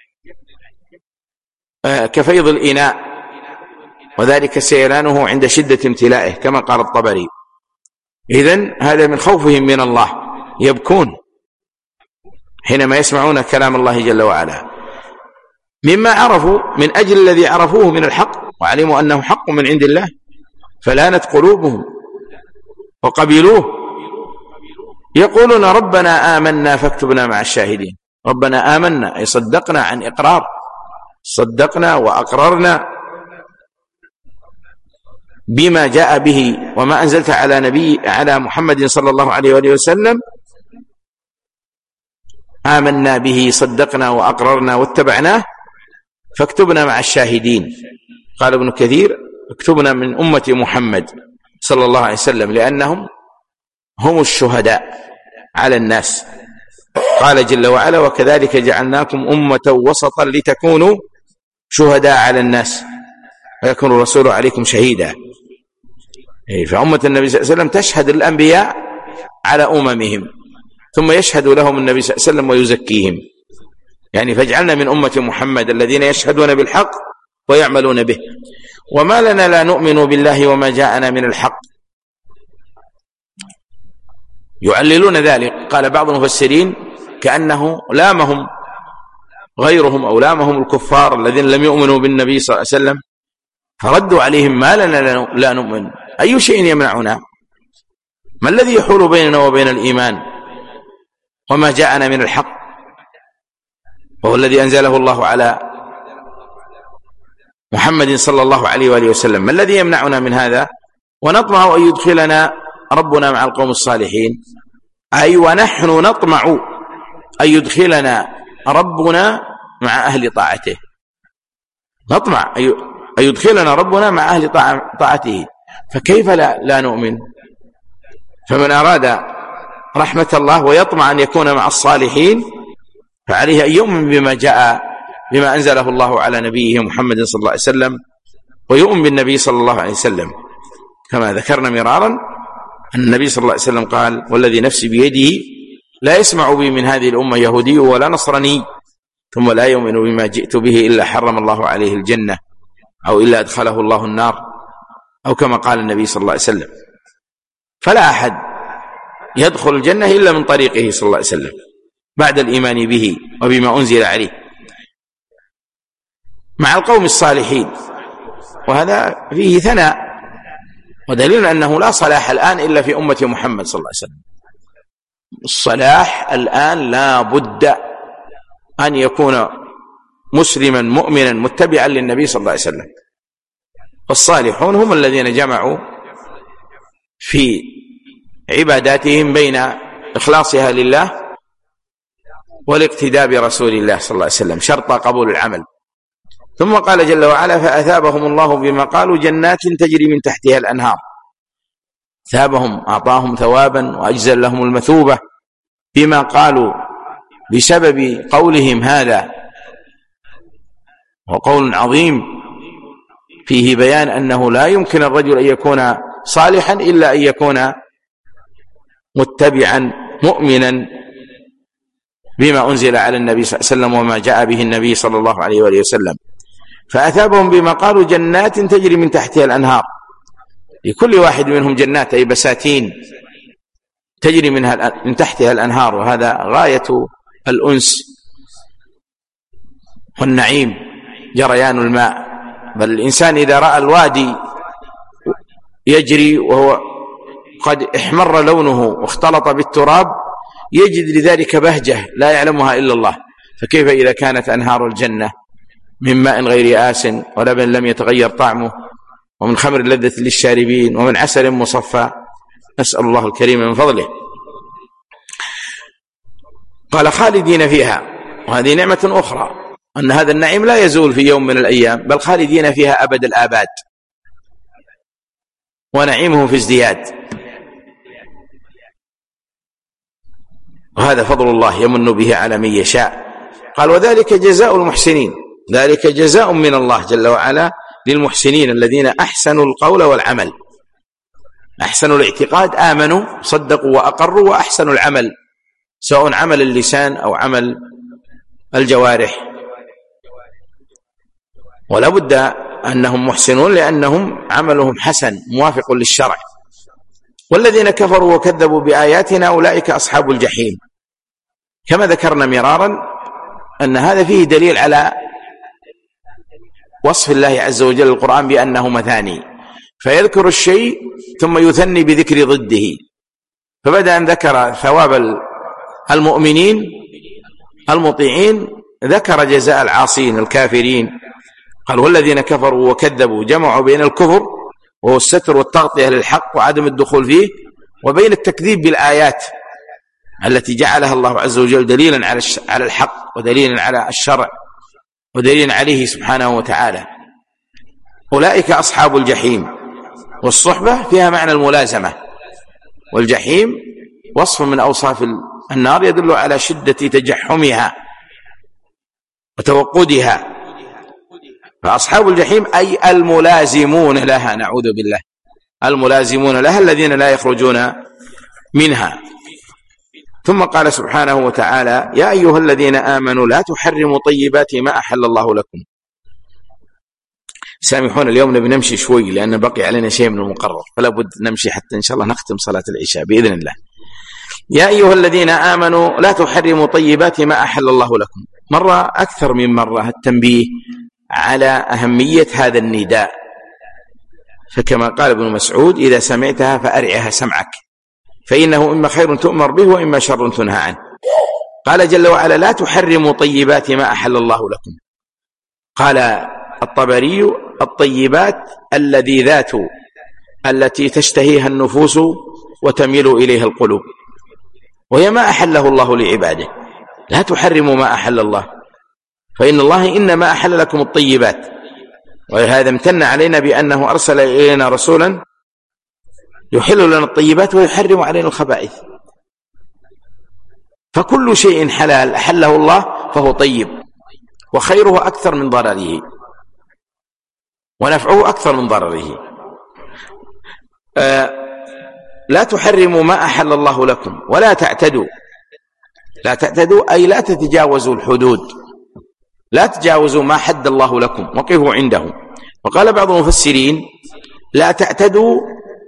كفيض الإناء، وذلك سيلانه عند شدة امتلائه كما قال الطبري. إذن هذا من خوفهم من الله، يبكون حينما يسمعون كلام الله جل وعلا مما عرفوا من أجل الذي عرفوه من الحق وعلموا أنه حق من عند الله، فلانت قلوبهم وقبلوه، يقولون ربنا آمنا فاكتبنا مع الشاهدين. ربنا آمنا أي صدقنا، عن إقرار، صدقنا وأقررنا بما جاء به وما أنزلت على نبي على محمد صلى الله عليه وآله وسلم آمنا به صدقنا وأقررنا واتبعناه فاكتبنا مع الشاهدين. قال ابن كثير اكتبنا من أمة محمد صلى الله عليه وسلم لأنهم هم الشهداء على الناس. قال جل وعلا وكذلك جعلناكم أمة وسطا لتكونوا شهداء على الناس ويكون الرسول عليكم شهيدا. فأمة النبي صلى الله عليه وسلم تشهد الأنبياء على أممهم ثم يشهد لهم النبي صلى الله عليه وسلم ويزكيهم. يعني فاجعلنا من أمة محمد الذين يشهدون بالحق ويعملون به. وما لنا لا نؤمن بالله وما جاءنا من الحق. يعللون ذلك. قال بعض المفسرين كأنه لامهم غيرهم أو لامهم الكفار الذين لم يؤمنوا بالنبي صلى الله عليه وسلم فردوا عليهم ما لنا لا نؤمن، أي شيء يمنعنا؟ ما الذي يحول بيننا وبين الإيمان وما جاءنا من الحق وهو الذي أنزله الله على محمد صلى الله عليه وآله وسلم؟ ما الذي يمنعنا من هذا؟ ونطمع أن يدخلنا ربنا مع القوم الصالحين، أي ونحن نطمع أن يدخلنا ربنا مع أهل طاعته. نطمع أن يدخلنا ربنا مع أهل طاعته، فكيف لا, لا نؤمن؟ فمن أراد رحمة الله ويطمع أن يكون مع الصالحين فعليه أن يؤمن بما جاء بما أنزله الله على نبيه محمد صلى الله عليه وسلم ويؤمن بالنبي صلى الله عليه وسلم. كما ذكرنا مرارا أن النبي صلى الله عليه وسلم قال والذي نفسي بيده لا يسمع بي من هذه الأمة يهودي ولا نصراني ثم لا يؤمن بما جئت به إلا حرم الله عليه الجنة أو إلا أدخله الله النار أو كما قال النبي صلى الله عليه وسلم. فلا أحد يدخل الجنة إلا من طريقه صلى الله عليه وسلم بعد الإيمان به وبما أنزل عليه مع القوم الصالحين. وهذا فيه ثناء ودليل أنه لا صلاح الآن إلا في أمة محمد صلى الله عليه وسلم. الصلاح الآن لا بد أن يكون مسلما مؤمنا متبعا للنبي صلى الله عليه وسلم. والصالحون هم الذين جمعوا في عباداتهم بين إخلاصها لله والاقتداء برسول الله صلى الله عليه وسلم شرط قبول العمل. ثم قال جل وعلا فأثابهم الله بما قالوا جنات تجري من تحتها الأنهار. ثابهم أعطاهم ثوابا وأجزل لهم المثوبة بما قالوا بسبب قولهم هذا، وقول عظيم فيه بيان أنه لا يمكن الرجل أن يكون صالحا إلا أن يكون متبعا مؤمنا بما أنزل على النبي صلى الله عليه وسلم وما جاء به النبي صلى الله عليه وآله وسلم. فأثابهم بما قالوا جنات تجري من تحتها الأنهار. لكل واحد منهم جنات أي بساتين تجري منها من تحتها الأنهار، وهذا غاية الأنس والنعيم جريان الماء. بل الإنسان إذا رأى الوادي يجري وهو قد احمر لونه واختلط بالتراب يجد لذلك بهجة لا يعلمها إلا الله، فكيف إذا كانت أنهار الجنة من ماء غير آس ولبن لم يتغير طعمه ومن خمر لذة للشاربين ومن عسل مصفى. نسأل الله الكريم من فضله. قال خالدين فيها، وهذه نعمة أخرى أن هذا النعيم لا يزول في يوم من الأيام، بل خالدين فيها أبد الآباد ونعيمهم في ازدياد. وهذا فضل الله يمن به على من يشاء. قال وذلك جزاء المحسنين، ذلك جزاء من الله جل وعلا للمحسنين الذين أحسنوا القول والعمل. أحسنوا الاعتقاد، آمنوا صدقوا وأقروا، وأحسنوا العمل سواء عمل اللسان أو عمل الجوارح. ولا بد أنهم محسنون لأنهم عملهم حسن موافق للشرع. والذين كفروا وكذبوا بآياتنا أولئك أصحاب الجحيم. كما ذكرنا مرارا أن هذا فيه دليل على وصف الله عز وجل القرآن بأنه مثاني، فيذكر الشيء ثم يثني بذكر ضده. فبدأ أن ذكر ثواب المؤمنين المطيعين ذكر جزاء العاصين الكافرين. قال والذين كفروا وكذبوا، جمعوا بين الكفر وهو الستر والتغطية للحق وعدم الدخول فيه، وبين التكذيب بالآيات التي جعلها الله عز وجل دليلا على الحق ودليلا على الشرع ودليلا عليه سبحانه وتعالى. أولئك أصحاب الجحيم. والصحبة فيها معنى الملازمة، والجحيم وصف من أوصاف النار يدل على شدة تجحمها وتوقدها. فأصحاب الجحيم أي الملازمون لها، نعوذ بالله، الملازمون لها الذين لا يخرجون منها. ثم قال سبحانه وتعالى: يا أيها الذين آمنوا لا تحرموا طيبات ما أحل الله لكم. سامحون اليوم نبي نمشي شوي لأن بقي علينا شيء من المقرر، فلا بد نمشي حتى إن شاء الله نختم صلاة العشاء بإذن الله. يا أيها الذين آمنوا لا تحرموا طيبات ما أحل الله لكم. مرة أكثر من مرة التنبيه على أهمية هذا النداء، فكما قال ابن مسعود: إذا سمعتها فأرعها سمعك، فإنه إما خير تؤمر به وإما شر تنهى عنه. قال جل وعلا: لا تحرموا طيبات ما أحل الله لكم. قال الطبري: الطيبات اللذيذات التي تشتهيها النفوس وتميل إليها القلوب، وهي ما أحله الله لعباده. لا تحرموا ما أحل الله، فإن الله إنما أحل لكم الطيبات، وهذا امتن علينا بأنه أرسل إلينا رسولا يحل لنا الطيبات ويحرم علينا الخبائث. فكل شيء حلال أحله الله فهو طيب، وخيره أكثر من ضرره، ونفعه أكثر من ضرره. آه لا تحرموا ما أحل الله لكم ولا تعتدوا. لا تعتدوا أي لا تتجاوزوا الحدود، لا تجاوزوا ما حد الله لكم، وقفوا عنده. وقال بعض المفسرين: لا تعتدوا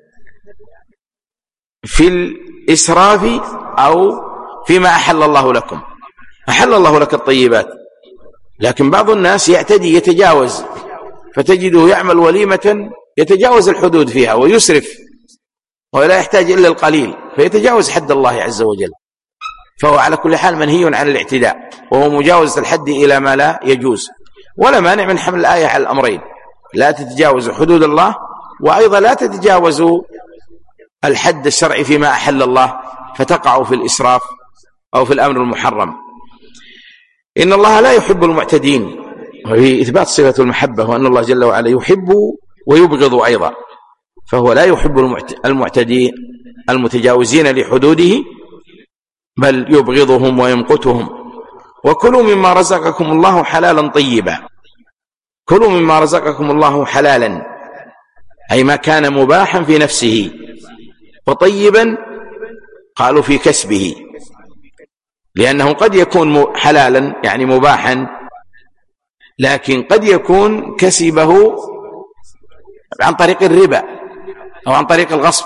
في الإسراف أو فيما أحل الله لكم. أحل الله لك الطيبات، لكن بعض الناس يعتدي يتجاوز، فتجده يعمل وليمة يتجاوز الحدود فيها ويسرف ولا يحتاج إلا القليل، فيتجاوز حد الله عز وجل. فهو على كل حال منهي عن الاعتداء، وهو مجاوزة الحد إلى ما لا يجوز. ولا مانع من حمل الآية على الأمرين: لا تتجاوزوا حدود الله، وأيضا لا تتجاوزوا الحد الشرعي فيما أحل الله فتقعوا في الإسراف أو في الأمر المحرم. إن الله لا يحب المعتدين، وفي إثبات صفة المحبة، وأن الله جل وعلا يحب ويبغض أيضا، فهو لا يحب المعتدين المتجاوزين لحدوده، بل يبغضهم ويمقتهم. وكلوا مما رزقكم الله حلالا طيبا. كلوا مما رزقكم الله حلالا أي ما كان مباحا في نفسه، وطيبا قالوا في كسبه، لأنه قد يكون حلالا يعني مباحا، لكن قد يكون كسبه عن طريق الربا أو عن طريق الغصب،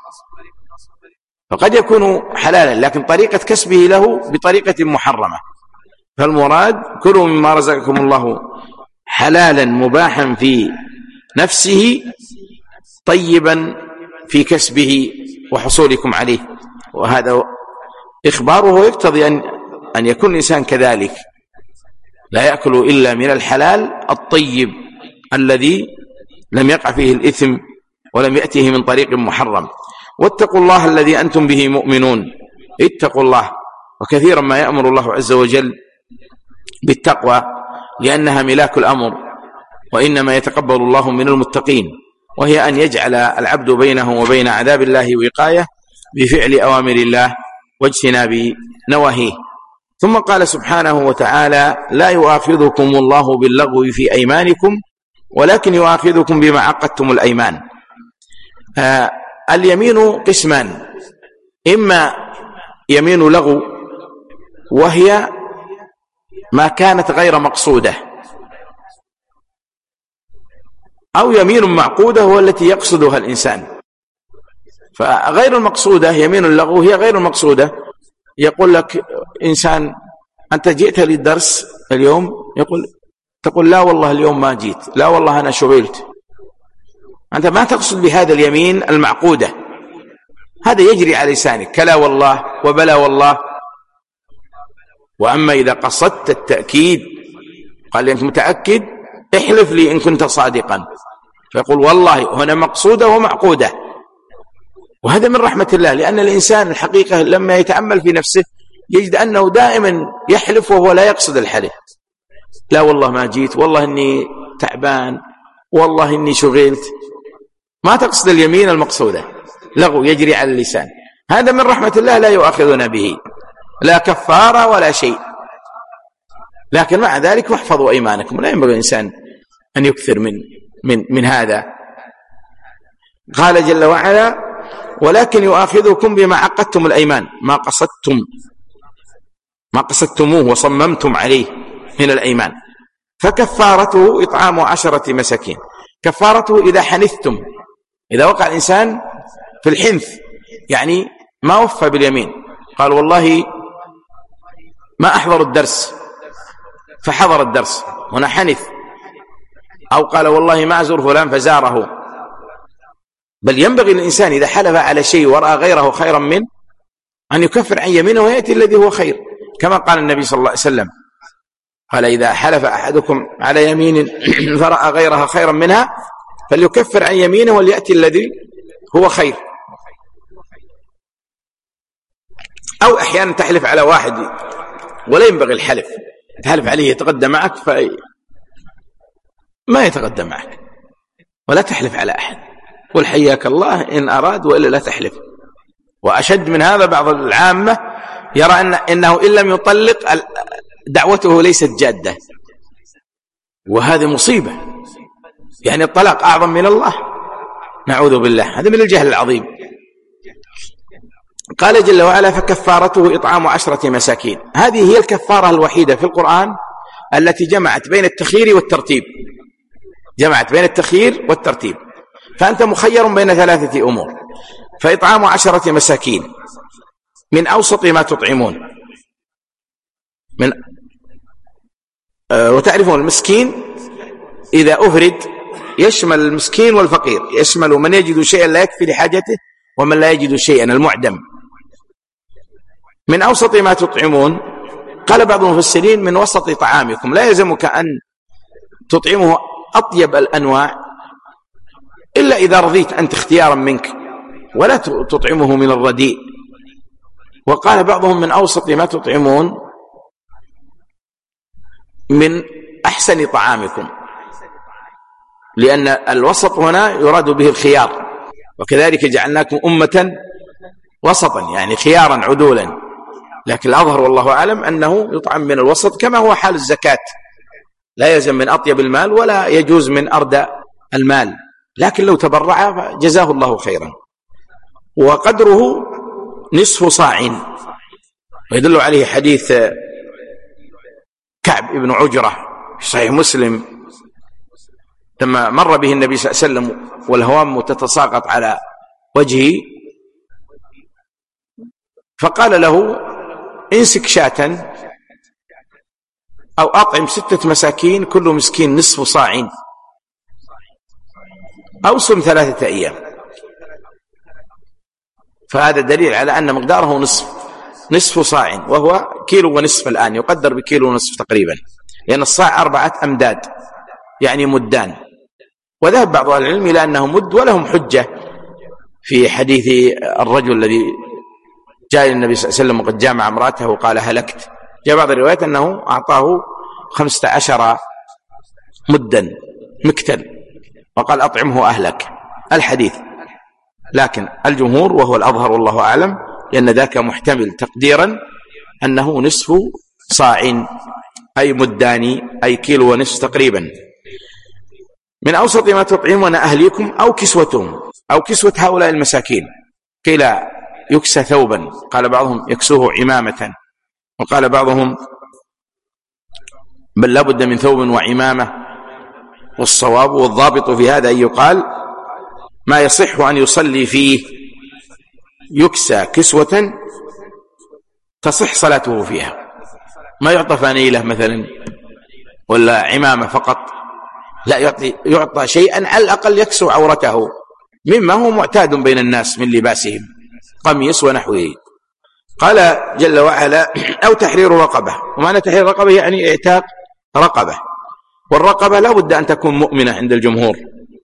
فقد يكون حلالا لكن طريقة كسبه له بطريقة محرمة. فالمراد: كلوا مما رزقكم الله حلالا مباحا في نفسه، طيبا في كسبه وحصولكم عليه. وهذا إخباره يقتضي أن أن يكون الإنسان كذلك، لا يأكل إلا من الحلال الطيب الذي لم يقع فيه الإثم ولم يأته من طريق محرم. واتقوا الله الذي أنتم به مؤمنون. اتقوا الله. وكثيرا ما يأمر الله عز وجل بالتقوى لأنها ملاك الأمر، وإنما يتقبل الله من المتقين، وهي أن يجعل العبد بينه وبين عذاب الله وقاية بفعل أوامر الله واجتناب نواهيه. ثم قال سبحانه وتعالى: لا يؤاخذكم الله باللغو في أيمانكم ولكن يؤاخذكم بما عقدتم الأيمان. آه اليمين قسمان: إما يمين لغو وهي ما كانت غير مقصودة، أو يمين معقودة وهو التي يقصدها الإنسان. فغير المقصودة يمين اللغو هي غير المقصودة. يقول لك إنسان: أنت جئت للدرس اليوم؟ يقول تقول: لا والله اليوم ما جيت، لا والله أنا شغلت. أنت ما تقصد بهذا اليمين المعقودة، هذا يجري على لسانك كلا والله وبلا والله. وأما إذا قصدت التأكيد، قال لي: أنت متأكد؟ احلف لي إن كنت صادقا. فيقول والله هنا مقصودة ومعقودة. وهذا من رحمة الله، لأن الإنسان الحقيقة لما يتأمل في نفسه يجد أنه دائما يحلف وهو لا يقصد الحلف. لا والله ما جيت، والله إني تعبان، والله إني شغلت. ما تقصد اليمين المقصودة، لغو يجري على اللسان. هذا من رحمة الله لا يؤاخذنا به، لا كفارة ولا شيء. لكن مع ذلك واحفظوا أيمانكم، لا ينبغي الإنسان أن يكثر من من من هذا. قال جل وعلا: ولكن يؤاخذكم بما عقدتم الأيمان، ما قصدتم ما قصدتموه وصممتم عليه من الأيمان. فكفارته إطعام عشرة مساكين. كفارته إذا حنثتم، إذا وقع الإنسان في الحنث، يعني ما وفى باليمين، قال والله ما أحضر الدرس فحضر الدرس، هنا حنث. أو قال والله ما أزور فلان فزاره. بل ينبغي للإنسان إذا حلف على شيء ورأى غيره خيرا منه أن يكفر عن يمينه ويأتي الذي هو خير، كما قال النبي صلى الله عليه وسلم، قال: إذا حلف أحدكم على يمين فرأى غيرها خيرا منها فليكفر عن يمينه وليأتي الذي هو خير. أو أحيانا تحلف على واحد ولا ينبغي الحلف، تحلف عليه يتقدم معك فما يتقدم معك، ولا تحلف على أحد، قل حياك الله إن أراد، وإلا لا تحلف. وأشد من هذا بعض العامة يرى أن إنه إن لم يطلق دعوته ليست جادة، وهذه مصيبة. يعني الطلاق أعظم من الله، نعوذ بالله، هذا من الجهل العظيم. قال جل وعلا: فكفارته إطعام عشرة مساكين. هذه هي الكفارة الوحيدة في القرآن التي جمعت بين التخيير والترتيب، جمعت بين التخيير والترتيب. فأنت مخير بين ثلاثة أمور: فإطعام عشرة مساكين من أوسط ما تطعمون، من آه وتعرفون المسكين إذا أفرد يشمل المسكين والفقير، يشمل من يجد شيئا لا يكفي لحاجته ومن لا يجد شيئا، المعدم. من أوسط ما تطعمون، قال بعض المفسرين من وسط طعامكم، لا يلزمك أن تطعمه أطيب الأنواع إلا إذا رضيت أنت اختيارا منك، ولا تطعمه من الرديء. وقال بعضهم من أوسط ما تطعمون من أحسن طعامكم، لأن الوسط هنا يراد به الخيار، وكذلك جعلناكم أمة وسطا، يعني خيارا عدولا. لكن الأظهر والله أعلم أنه يطعم من الوسط، كما هو حال الزكاة، لا يلزم من أطيب المال ولا يجوز من أردى المال، لكن لو تبرع جزاه الله خيرا. وقدره نصف صاع، ويدل عليه حديث كعب بن عجرة في صحيح مسلم، لما مر به النبي صلى الله عليه وسلم والهوام تتساقط على وجهه، فقال له: انسك شاة أو أطعم ستة مساكين كل مسكين نصف صاع، أو صم ثلاثة أيام. فهذا دليل على أن مقداره نصف نصف صاع، وهو كيلو ونصف الآن، يقدر بكيلو ونصف تقريبا، لأن الصاع أربعة أمداد يعني مدان. وذهب بعض أهل العلم إلى أنه مد، ولهم حجة في حديث الرجل الذي جاء النبي صلى الله عليه وسلم وقد جامع امرأته وقال هلكت. جاء بعض الروايات أنه أعطاه خمسة عشر مدا مكتل وقال أطعمه أهلك الحديث. لكن الجمهور وهو الأظهر والله أعلم لأن ذاك محتمل تقديرا أنه نصف صاع، أي مداني، أي كيلو ونصف تقريبا. من أوسط ما تطعمون أهليكم أو كسوتهم، أو كسوة هؤلاء المساكين، قيل يكسى ثوبا، قال بعضهم يكسوه عمامة، وقال بعضهم بل لابد من ثوب وعمامة. والصواب والضابط في هذا أن يقال ما يصح أن يصلي فيه، يكسى كسوة تصح صلاته فيها، ما يعطى فانيلة مثلا ولا عمامة فقط، لا، يعطي يعطى شيئا على الأقل يكسو عورته مما هو معتاد بين الناس من لباسهم، قميص ونحوه. قال جل وعلا أو تحرير رقبة، ومعنى تحرير رقبة يعني اعتاق رقبة، والرقبة لا بد أن تكون مؤمنة عند الجمهور،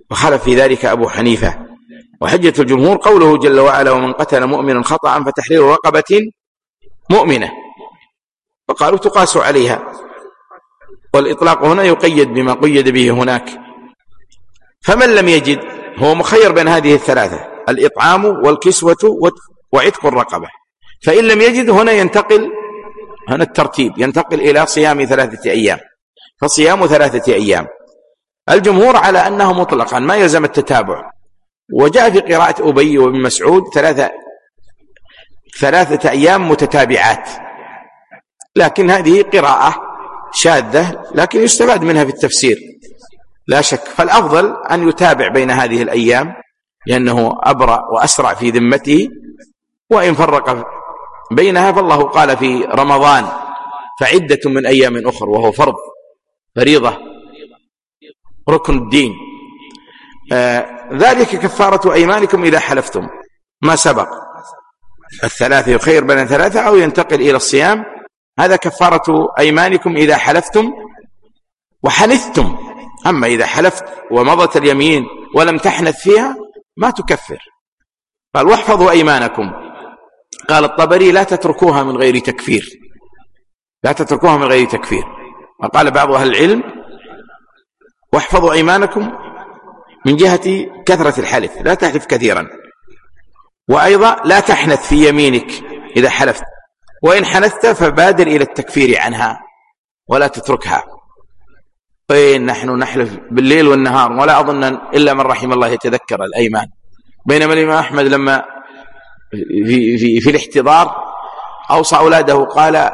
وخالف في ذلك أبو حنيفة. وحجة الجمهور قوله جل وعلا ومن قتل مؤمنا خطأ فتحرير رقبة مؤمنة، فقالوا تقاس عليها، والإطلاق هنا يقيد بما قيد به هناك. فمن لم يجد هو مخير بين هذه الثلاثة، الإطعام والكسوة وعتق الرقبة. فإن لم يجد هنا ينتقل، هنا الترتيب ينتقل إلى صيام ثلاثة أيام، فصيام ثلاثة أيام. الجمهور على أنه مطلقا ما يلزم التتابع. وجاء في قراءة أبي وابن مسعود ثلاثة ثلاثة أيام متتابعات، لكن هذه قراءة شاذة لكن يستفاد منها في التفسير لا شك. فالأفضل أن يتابع بين هذه الأيام لأنه أبرأ وأسرع في ذمته، وإن فرق بينها فالله قال في رمضان فعدة من أيام أخر، وهو فرض فريضة ركن الدين. آه ذلك كفارة أيمانكم إذا حلفتم، ما سبق الثلاثة يخير بين ثلاثة أو ينتقل إلى الصيام. هذا كفارة أيمانكم إذا حلفتم وحنثتم. أما إذا حلفت ومضت اليمين ولم تحنث فيها ما تكفر. قال واحفظوا أيمانكم. قال الطبري لا تتركوها من غير تكفير، لا تتركوها من غير تكفير. وقال بعض أهل العلم واحفظوا أيمانكم من جهة كثرة الحلف، لا تحلف كثيرا. وأيضا لا تحنث في يمينك إذا حلفت، وإن حنثت فبادر إلى التكفير عنها ولا تتركها. وإن نحن نحلف بالليل والنهار ولا أظن إلا من رحم الله يتذكر الأيمان. بينما الإمام أحمد لما في, في, في الاحتضار أوصى أولاده قال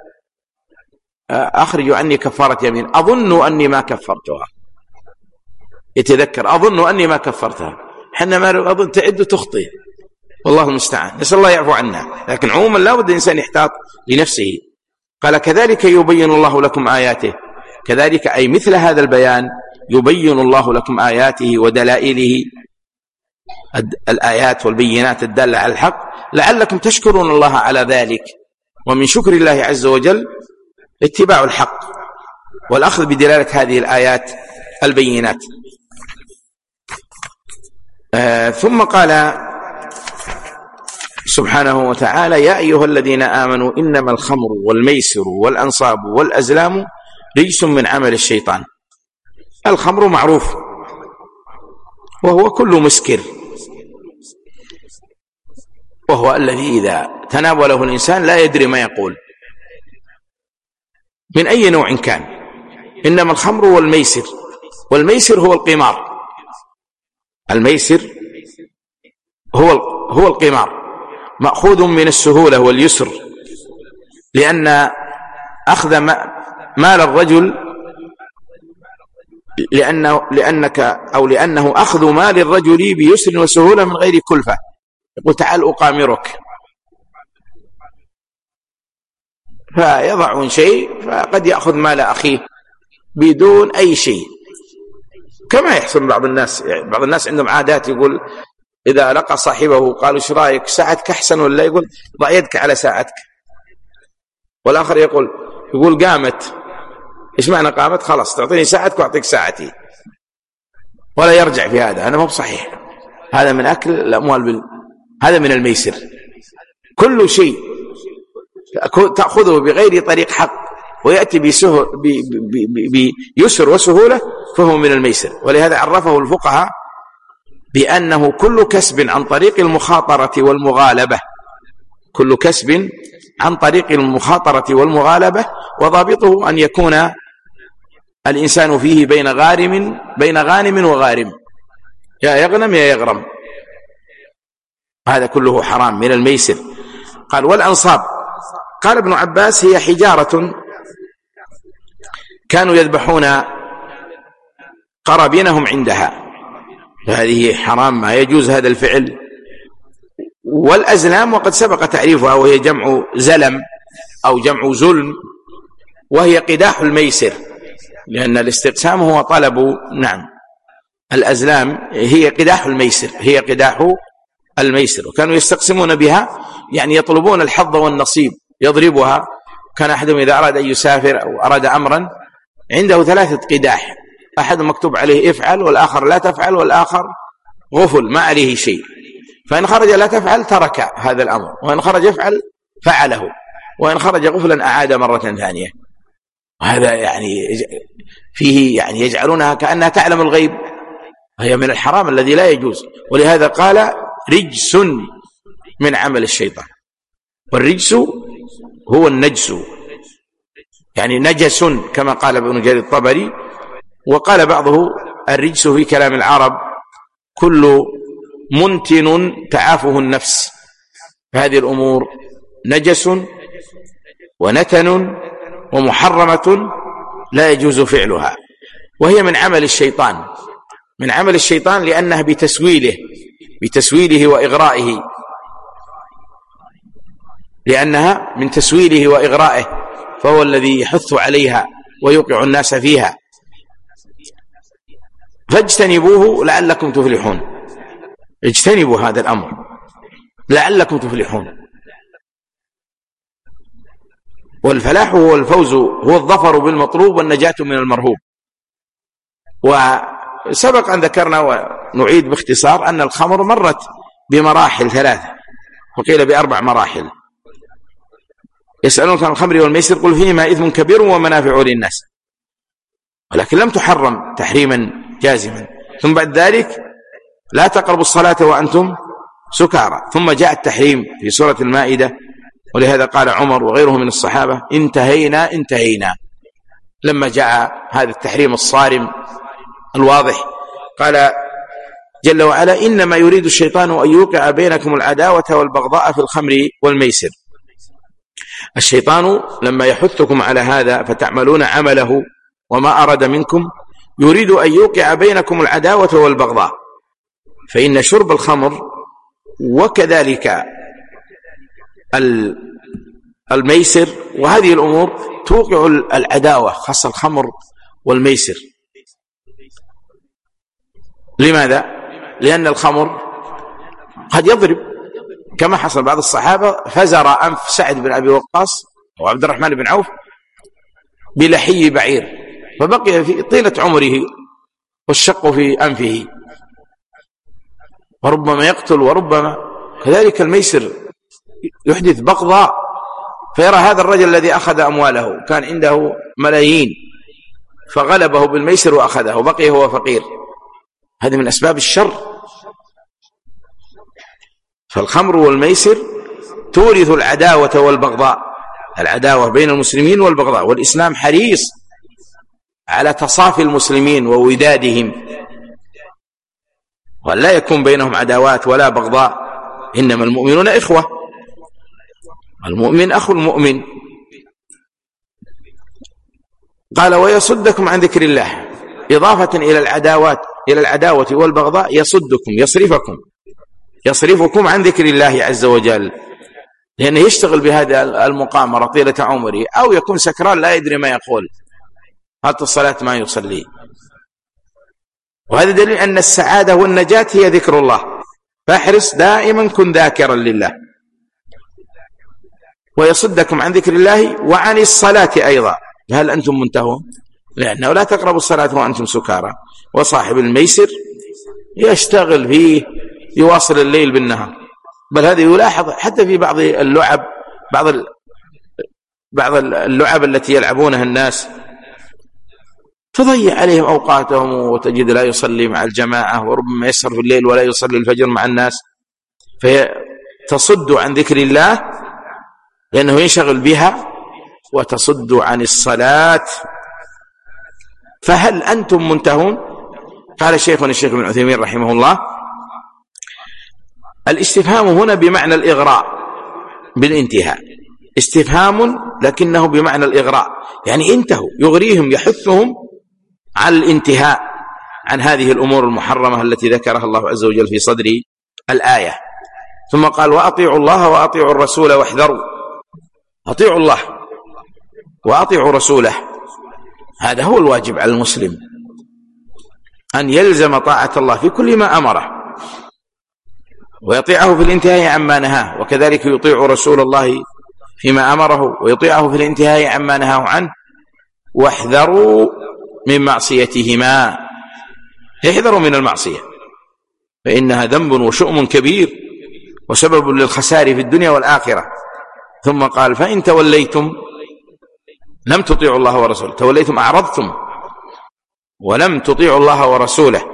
أخرجوا عني كفارة يمين أظن أني ما كفرتها، يتذكر أظن أني ما كفرتها. حنا ما أظن تعد تخطئ، والله المستعان، نسأل الله يعفو عنا. لكن عموما لا بد الإنسان يحتاط لنفسه. قال كذلك يبين الله لكم آياته، كذلك أي مثل هذا البيان يبين الله لكم آياته ودلائله، الآيات والبينات الدالة على الحق، لعلكم تشكرون الله على ذلك. ومن شكر الله عز وجل اتباع الحق والأخذ بدلالة هذه الآيات البينات. آه ثم قال سبحانه وتعالى يا أيها الذين آمنوا إنما الخمر والميسر والأنصاب والأزلام رجس من عمل الشيطان. الخمر معروف وهو كل مسكر، وهو الذي إذا تناوله الإنسان لا يدري ما يقول من أي نوع كان. إنما الخمر والميسر، والميسر هو القمار، الميسر هو هو القمار، مأخوذ من السهولة واليسر، لأن أخذ مال الرجل لأنه لأنك أو لأنه أخذ مال الرجل بيسر وسهولة من غير كلفة. يقول تعال أقامرك، فيضع شيء فقد يأخذ مال أخيه بدون أي شيء، كما يحصل بعض الناس. يعني بعض الناس عندهم عادات، يقول إذا لقى صاحبه قالوا ايش رايك ساعتك أحسن ولا، يقول ضع يدك على ساعتك. والآخر يقول يقول قامت، إيش معنى قامت؟ خلاص تعطيني ساعتك وأعطيك ساعتي، ولا يرجع في هذا. هذا مو بصحيح، هذا من أكل الأموال بال... هذا من الميسر. كل شيء تأخذه بغير طريق حق ويأتي بسهل بيسر وسهولة فهو من الميسر. ولهذا عرفه الفقهاء بأنه كل كسب عن طريق المخاطرة والمغالبة، كل كسب عن طريق المخاطرة والمغالبة، وضابطه أن يكون الإنسان فيه بين غارم بين غانم وغارم، يا يغنم يا يغرم، هذا كله حرام من الميسر. قال والأنصاب، قال ابن عباس هي حجارة كانوا يذبحون قرابينهم عندها، فهذه حرام، ما يجوز هذا الفعل. والأزلام وقد سبق تعريفها، وهي جمع زلم أو جمع زلم، وهي قداح الميسر، لأن الاستقسام هو طلب. نعم الأزلام هي قداح الميسر، هي قداح الميسر، وكانوا يستقسمون بها، يعني يطلبون الحظ والنصيب، يضربها. كان أحدهم إذا أراد أن يسافر أو أراد أمرا عنده ثلاثة قداح، أحد مكتوب عليه افعل والآخر لا تفعل والآخر غفل ما عليه شيء، فإن خرج لا تفعل ترك هذا الأمر، وإن خرج يفعل فعله، وإن خرج غفلا أعاد مرة ثانية. وهذا يعني فيه يعني يجعلونها كأنها تعلم الغيب، وهي من الحرام الذي لا يجوز. ولهذا قال رجس من عمل الشيطان، والرجس هو النجس، يعني نجس كما قال ابن جرير الطبري. وقال بعضه الرجس في كلام العرب كل منتن تعافه النفس، فهذه الأمور نجس ونتن ومحرمة لا يجوز فعلها، وهي من عمل الشيطان، من عمل الشيطان لأنها بتسويله بتسويله وإغرائه، لأنها من تسويله وإغرائه، فهو الذي يحث عليها ويوقع الناس فيها. فاجتنبوه لعلكم تفلحون، اجتنبوا هذا الأمر لعلكم تفلحون. والفلاح هو الفوز، هو الظفر بالمطلوب والنجاة من المرهوب. وسبق أن ذكرنا ونعيد باختصار أن الخمر مرت بمراحل ثلاثة، وقيل بأربع مراحل. يسألونك عن الخمر والميسر قل فيهما إثم كبير ومنافع للناس، ولكن لم تحرم تحريما جازما. ثم بعد ذلك لا تقربوا الصلاة وأنتم سكارى، ثم جاء التحريم في سورة المائدة، ولهذا قال عمر وغيره من الصحابة انتهينا انتهينا لما جاء هذا التحريم الصارم الواضح. قال جل وعلا إنما يريد الشيطان أن يوقع بينكم العداوة والبغضاء في الخمر والميسر. الشيطان لما يحثكم على هذا فتعملون عمله وما أراد منكم يريد أن يوقع بينكم العداوة والبغضاء، فإن شرب الخمر وكذلك الميسر وهذه الأمور توقع العداوة، خاصة الخمر والميسر. لماذا؟ لأن الخمر قد يضرب، كما حصل بعض الصحابة فزر أنف سعد بن أبي وقاص وعبد الرحمن بن عوف بلحي بعير، فبقي في طيلة عمره والشق في أنفه، وربما يقتل وربما كذلك الميسر يحدث بغضاء. فيرى هذا الرجل الذي أخذ أمواله كان عنده ملايين فغلبه بالميسر وأخذه وبقي هو فقير، هذه من أسباب الشر. فالخمر والميسر تورث العداوة والبغضاء، العداوة بين المسلمين والبغضاء، والإسلام حريص على تصافي المسلمين وودادهم، ولا يكون بينهم عداوات ولا بغضاء، إنما المؤمنون إخوة، المؤمن أخو المؤمن. قال ويصدكم عن ذكر الله، إضافة إلى العداوات إلى العداوة والبغضاء، يصدكم يصرفكم يصرفكم عن ذكر الله عز وجل، لأنه يشتغل بهذا المقامرة طيلة عمره، أو يكون سكران لا يدري ما يقول، حتى الصلاة ما يصلي. وهذا دليل أن السعادة والنجاة هي ذكر الله، فاحرص دائما كن ذاكرا لله. ويصدكم عن ذكر الله وعن الصلاة أيضا، هل أنتم منتهون؟ لأنه لا تقربوا الصلاة وأنتم سكارى. وصاحب الميسر يشتغل فيه يواصل الليل بالنهار، بل هذا يلاحظ حتى في بعض اللعب، بعض بعض اللعب التي يلعبونها الناس تضيع عليهم أوقاتهم، وتجد لا يصلي مع الجماعة، وربما يسهر في الليل ولا يصلي الفجر مع الناس، فتصد عن ذكر الله لأنه ينشغل بها، وتصد عن الصلاة. فهل أنتم منتهون؟ قال شيخنا الشيخ ابن عثيمين رحمه الله الاستفهام هنا بمعنى الإغراء بالانتهاء، استفهام لكنه بمعنى الإغراء، يعني انتهوا، يغريهم يحثهم على الانتهاء عن هذه الأمور المحرمة التي ذكرها الله عز وجل في صدر الآية. ثم قال وأطيعوا الله وأطيعوا الرسول واحذروا، أطيعوا الله وأطيعوا رسوله، هذا هو الواجب على المسلم، أن يلزم طاعة الله في كل ما أمره، ويطيعه في الانتهاء عما نهاه، وكذلك يطيع رسول الله فيما أمره ويطيعه في الانتهاء عما نهاه عنه. واحذروا من معصيتهما. احذروا من المعصية فإنها ذنب وشؤم كبير وسبب للخسار في الدنيا والآخرة. ثم قال فإن توليتم لم تطيعوا الله ورسوله، توليتم أعرضتم ولم تطيعوا الله ورسوله،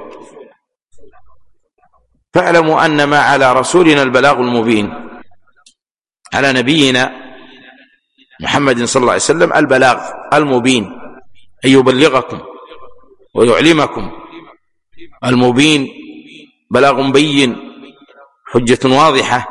فاعلموا أن ما على رسولنا البلاغ المبين، على نبينا محمد صلى الله عليه وسلم البلاغ المبين، أن يبلغكم ويعلمكم. المبين بلاغ بين، حجة واضحة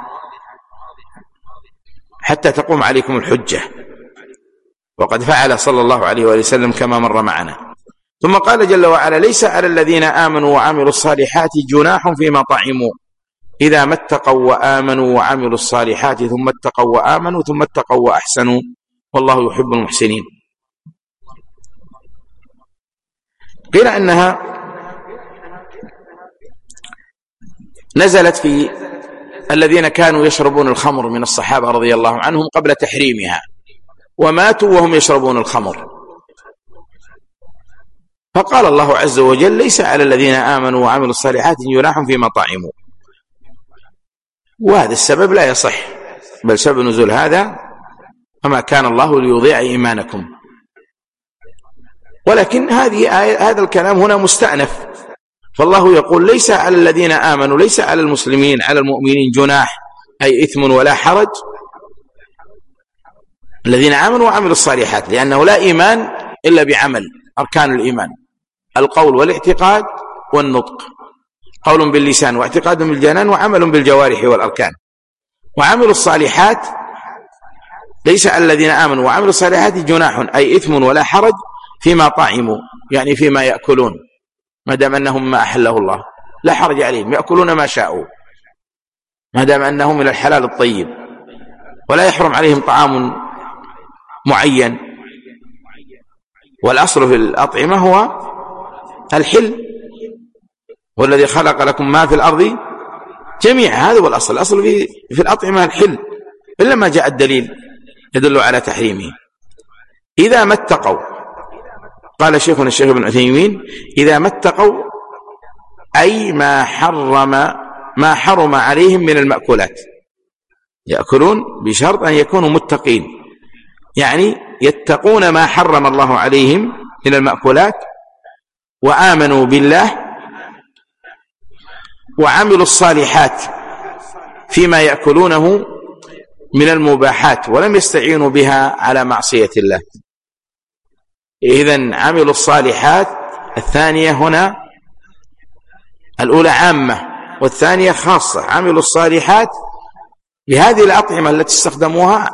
حتى تقوم عليكم الحجة، وقد فعل صلى الله عليه وآله وسلم كما مر معنا. ثم قال جل وعلا ليس على الذين آمنوا وعملوا الصالحات جناح فيما طعموا إذا ما اتقوا وآمنوا وعملوا الصالحات ثم اتقوا وآمنوا ثم اتقوا وأحسنوا والله يحب المحسنين. قيل أنها نزلت في الذين كانوا يشربون الخمر من الصحابة رضي الله عنهم قبل تحريمها وماتوا وهم يشربون الخمر، فقال الله عز وجل ليس على الذين آمنوا وعملوا الصالحات جناح فيما طعموا. وهذا السبب لا يصح، بل سبب نزول هذا وما كان الله ليضيع إيمانكم. ولكن هذه آية، هذا الكلام هنا مستأنف، فالله يقول ليس على الذين آمنوا، ليس على المسلمين على المؤمنين جناح أي إثم ولا حرج، الذين آمنوا وعملوا الصالحات، لأنه لا إيمان إلا بعمل، أركان الإيمان القول والاعتقاد والنطق، قول باللسان واعتقاد بالجنان وعمل بالجوارح والأركان. وعملوا الصالحات ليس على الذين آمنوا وعملوا الصالحات جناح أي إثم ولا حرج فيما طعموا، يعني فيما يأكلون، ما دام أنهم ما أحله الله لا حرج عليهم، يأكلون ما شاءوا ما دام أنهم من الحلال الطيب، ولا يحرم عليهم طعام معين. والأصل في الأطعمة هو الحل، والذي خلق لكم ما في الأرض جميعا، هذا هو الأصل، الأصل في, في الأطعمة الحل، إلا ما جاء الدليل يدل على تحريمه. إذا ما اتقوا، قال شيخنا الشيخ ابن عثيمين إذا ما اتقوا أي ما حرم ما حرم عليهم من المأكولات، يأكلون بشرط أن يكونوا متقين، يعني يتقون ما حرم الله عليهم من المأكولات، وآمنوا بالله وعملوا الصالحات فيما يأكلونه من المباحات، ولم يستعينوا بها على معصية الله. إذن عملوا الصالحات، الثانية هنا الأولى عامة والثانية خاصة. عملوا الصالحات بهذه الأطعمة التي استخدموها،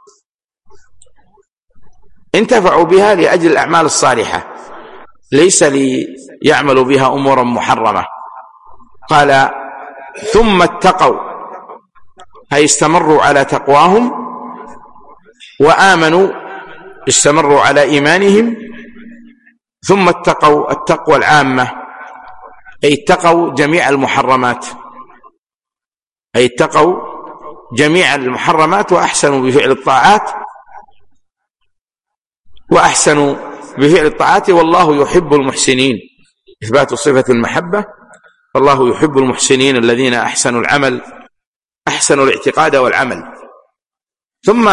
انتفعوا بها لأجل الأعمال الصالحة، ليس ليعملوا بها أمورا محرمة. قال ثم اتقوا أي استمروا على تقواهم، وآمنوا استمروا على إيمانهم، ثم اتقوا التقوى العامة أي اتقوا جميع المحرمات، أي اتقوا جميع المحرمات وأحسنوا بفعل الطاعات، وأحسنوا بفعل الطاعات والله يحب المحسنين، إثبات صفة المحبة، والله يحب المحسنين الذين أحسنوا العمل، أحسنوا الاعتقاد والعمل. ثم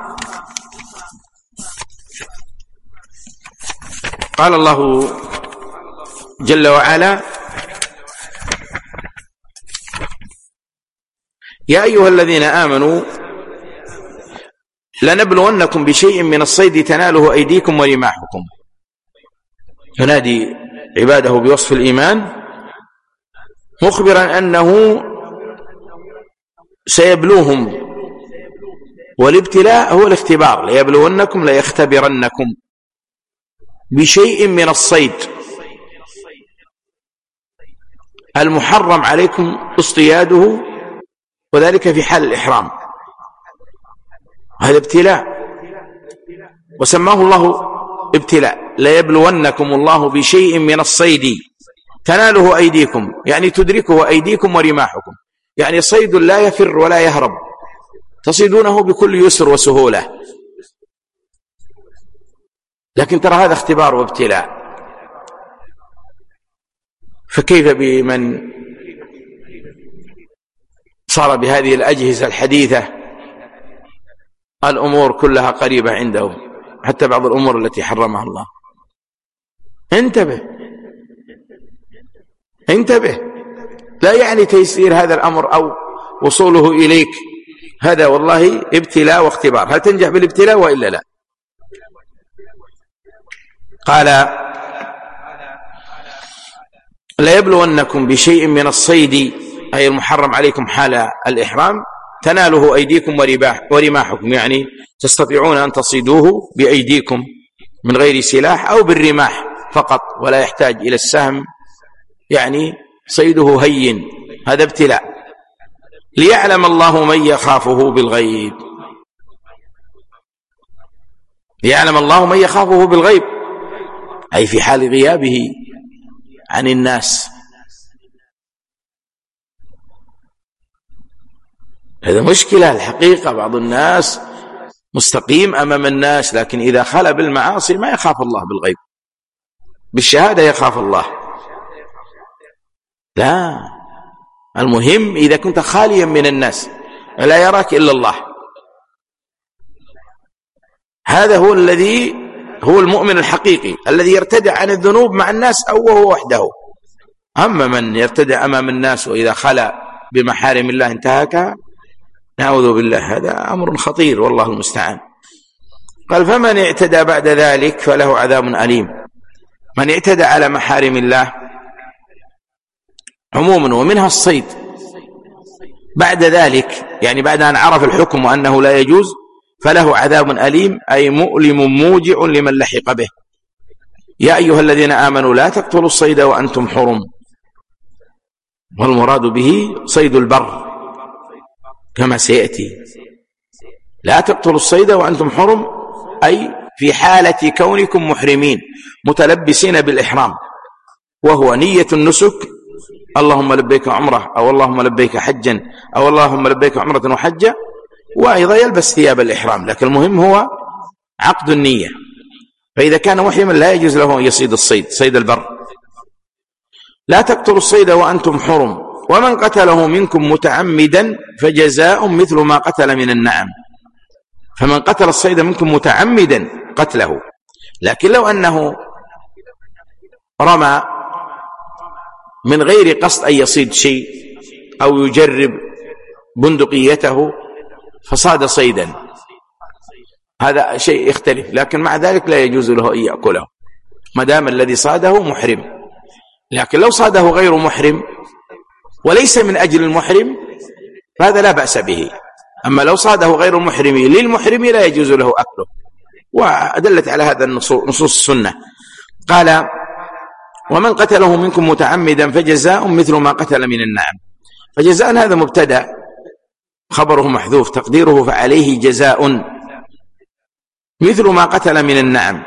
قال الله جل وعلا يا أيها الذين آمنوا لنبلونكم بشيء من الصيد تناله أيديكم ورماحكم. ينادي عباده بوصف الإيمان مخبرا أنه سيبلوهم، والابتلاء هو الاختبار، ليبلونكم ليختبرنكم بشيء من الصيد المحرم عليكم اصطياده، وذلك في حال الإحرام، هذا ابتلاء وسماه الله ابتلاء. ليبلونكم الله بشيء من الصيد تناله أيديكم، يعني تدركه أيديكم ورماحكم، يعني صيد لا يفر ولا يهرب، تصيدونه بكل يسر وسهولة، لكن ترى هذا اختبار وابتلاء. فكيف بمن صار بهذه الأجهزة الحديثة الأمور كلها قريبة عنده، حتى بعض الأمور التي حرمها الله. انتبه انتبه، لا يعني تيسير هذا الأمر أو وصوله إليك، هذا والله ابتلاء واختبار، هل تنجح بالابتلاء وإلا لا؟ قال لا يبلونكم بشيء من الصيد، أي المحرم عليكم حال الإحرام، تناله أيديكم ورماحكم، يعني تستطيعون أن تصيدوه بأيديكم من غير سلاح أو بالرماح فقط، ولا يحتاج إلى السهم، يعني صيده هين، هذا ابتلاء. ليعلم الله من يخافه بالغيب، ليعلم الله من يخافه بالغيب، أي في حال غيابه عن الناس. هذا مشكلة الحقيقة، بعض الناس مستقيم أمام الناس، لكن إذا خلى بالمعاصي ما يخاف الله بالغيب، بالشهادة يخاف الله. لا، المهم إذا كنت خاليا من الناس لا يراك إلا الله، هذا هو الذي هو المؤمن الحقيقي، الذي يرتدع عن الذنوب مع الناس أو وهو وحده. أما من يرتدع أمام الناس وإذا خلى بمحارم الله انتهكها، نعوذ بالله، هذا أمر خطير والله المستعان. قال فمن اعتدى بعد ذلك فله عذاب أليم. من اعتدى على محارم الله عموما ومنها الصيد بعد ذلك، يعني بعد أن عرف الحكم وأنه لا يجوز، فله عذاب أليم، أي مؤلم موجع لمن لحق به. يا أيها الذين آمنوا لا تقتلوا الصيد وأنتم حرم، والمراد به صيد البر كما سيأتي. لا تقتلوا الصيد وأنتم حرم، أي في حالة كونكم محرمين متلبسين بالإحرام، وهو نية النسك، اللهم لبيك عمره، أو اللهم لبيك حجا، أو اللهم لبيك عمرة وحجا، وأيضا يلبس ثياب الإحرام، لكن المهم هو عقد النية. فإذا كان محرما لا يجوز له أن يصيد الصيد، صيد البر. لا تقتلوا الصيد وأنتم حرم، ومن قتله منكم متعمدا فجزاء مثل ما قتل من النعم. فمن قتل الصيد منكم متعمدا قتله، لكن لو أنه رمى من غير قصد أن يصيد شيء أو يجرب بندقيته فصاد صيدا، هذا شيء يختلف، لكن مع ذلك لا يجوز له أن يأكله ما دام الذي صاده محرم. لكن لو صاده غير محرم وليس من أجل المحرم فهذا لا بأس به، أما لو صاده غير المحرم للمحرم لا يجوز له أكله، وأدلت على هذا نصوص السنة. قال ومن قتله منكم متعمدا فجزاء مثل ما قتل من النعم. فجزاء هذا مبتدأ خبره محذوف، تقديره فعليه جزاء مثل ما قتل من النعم.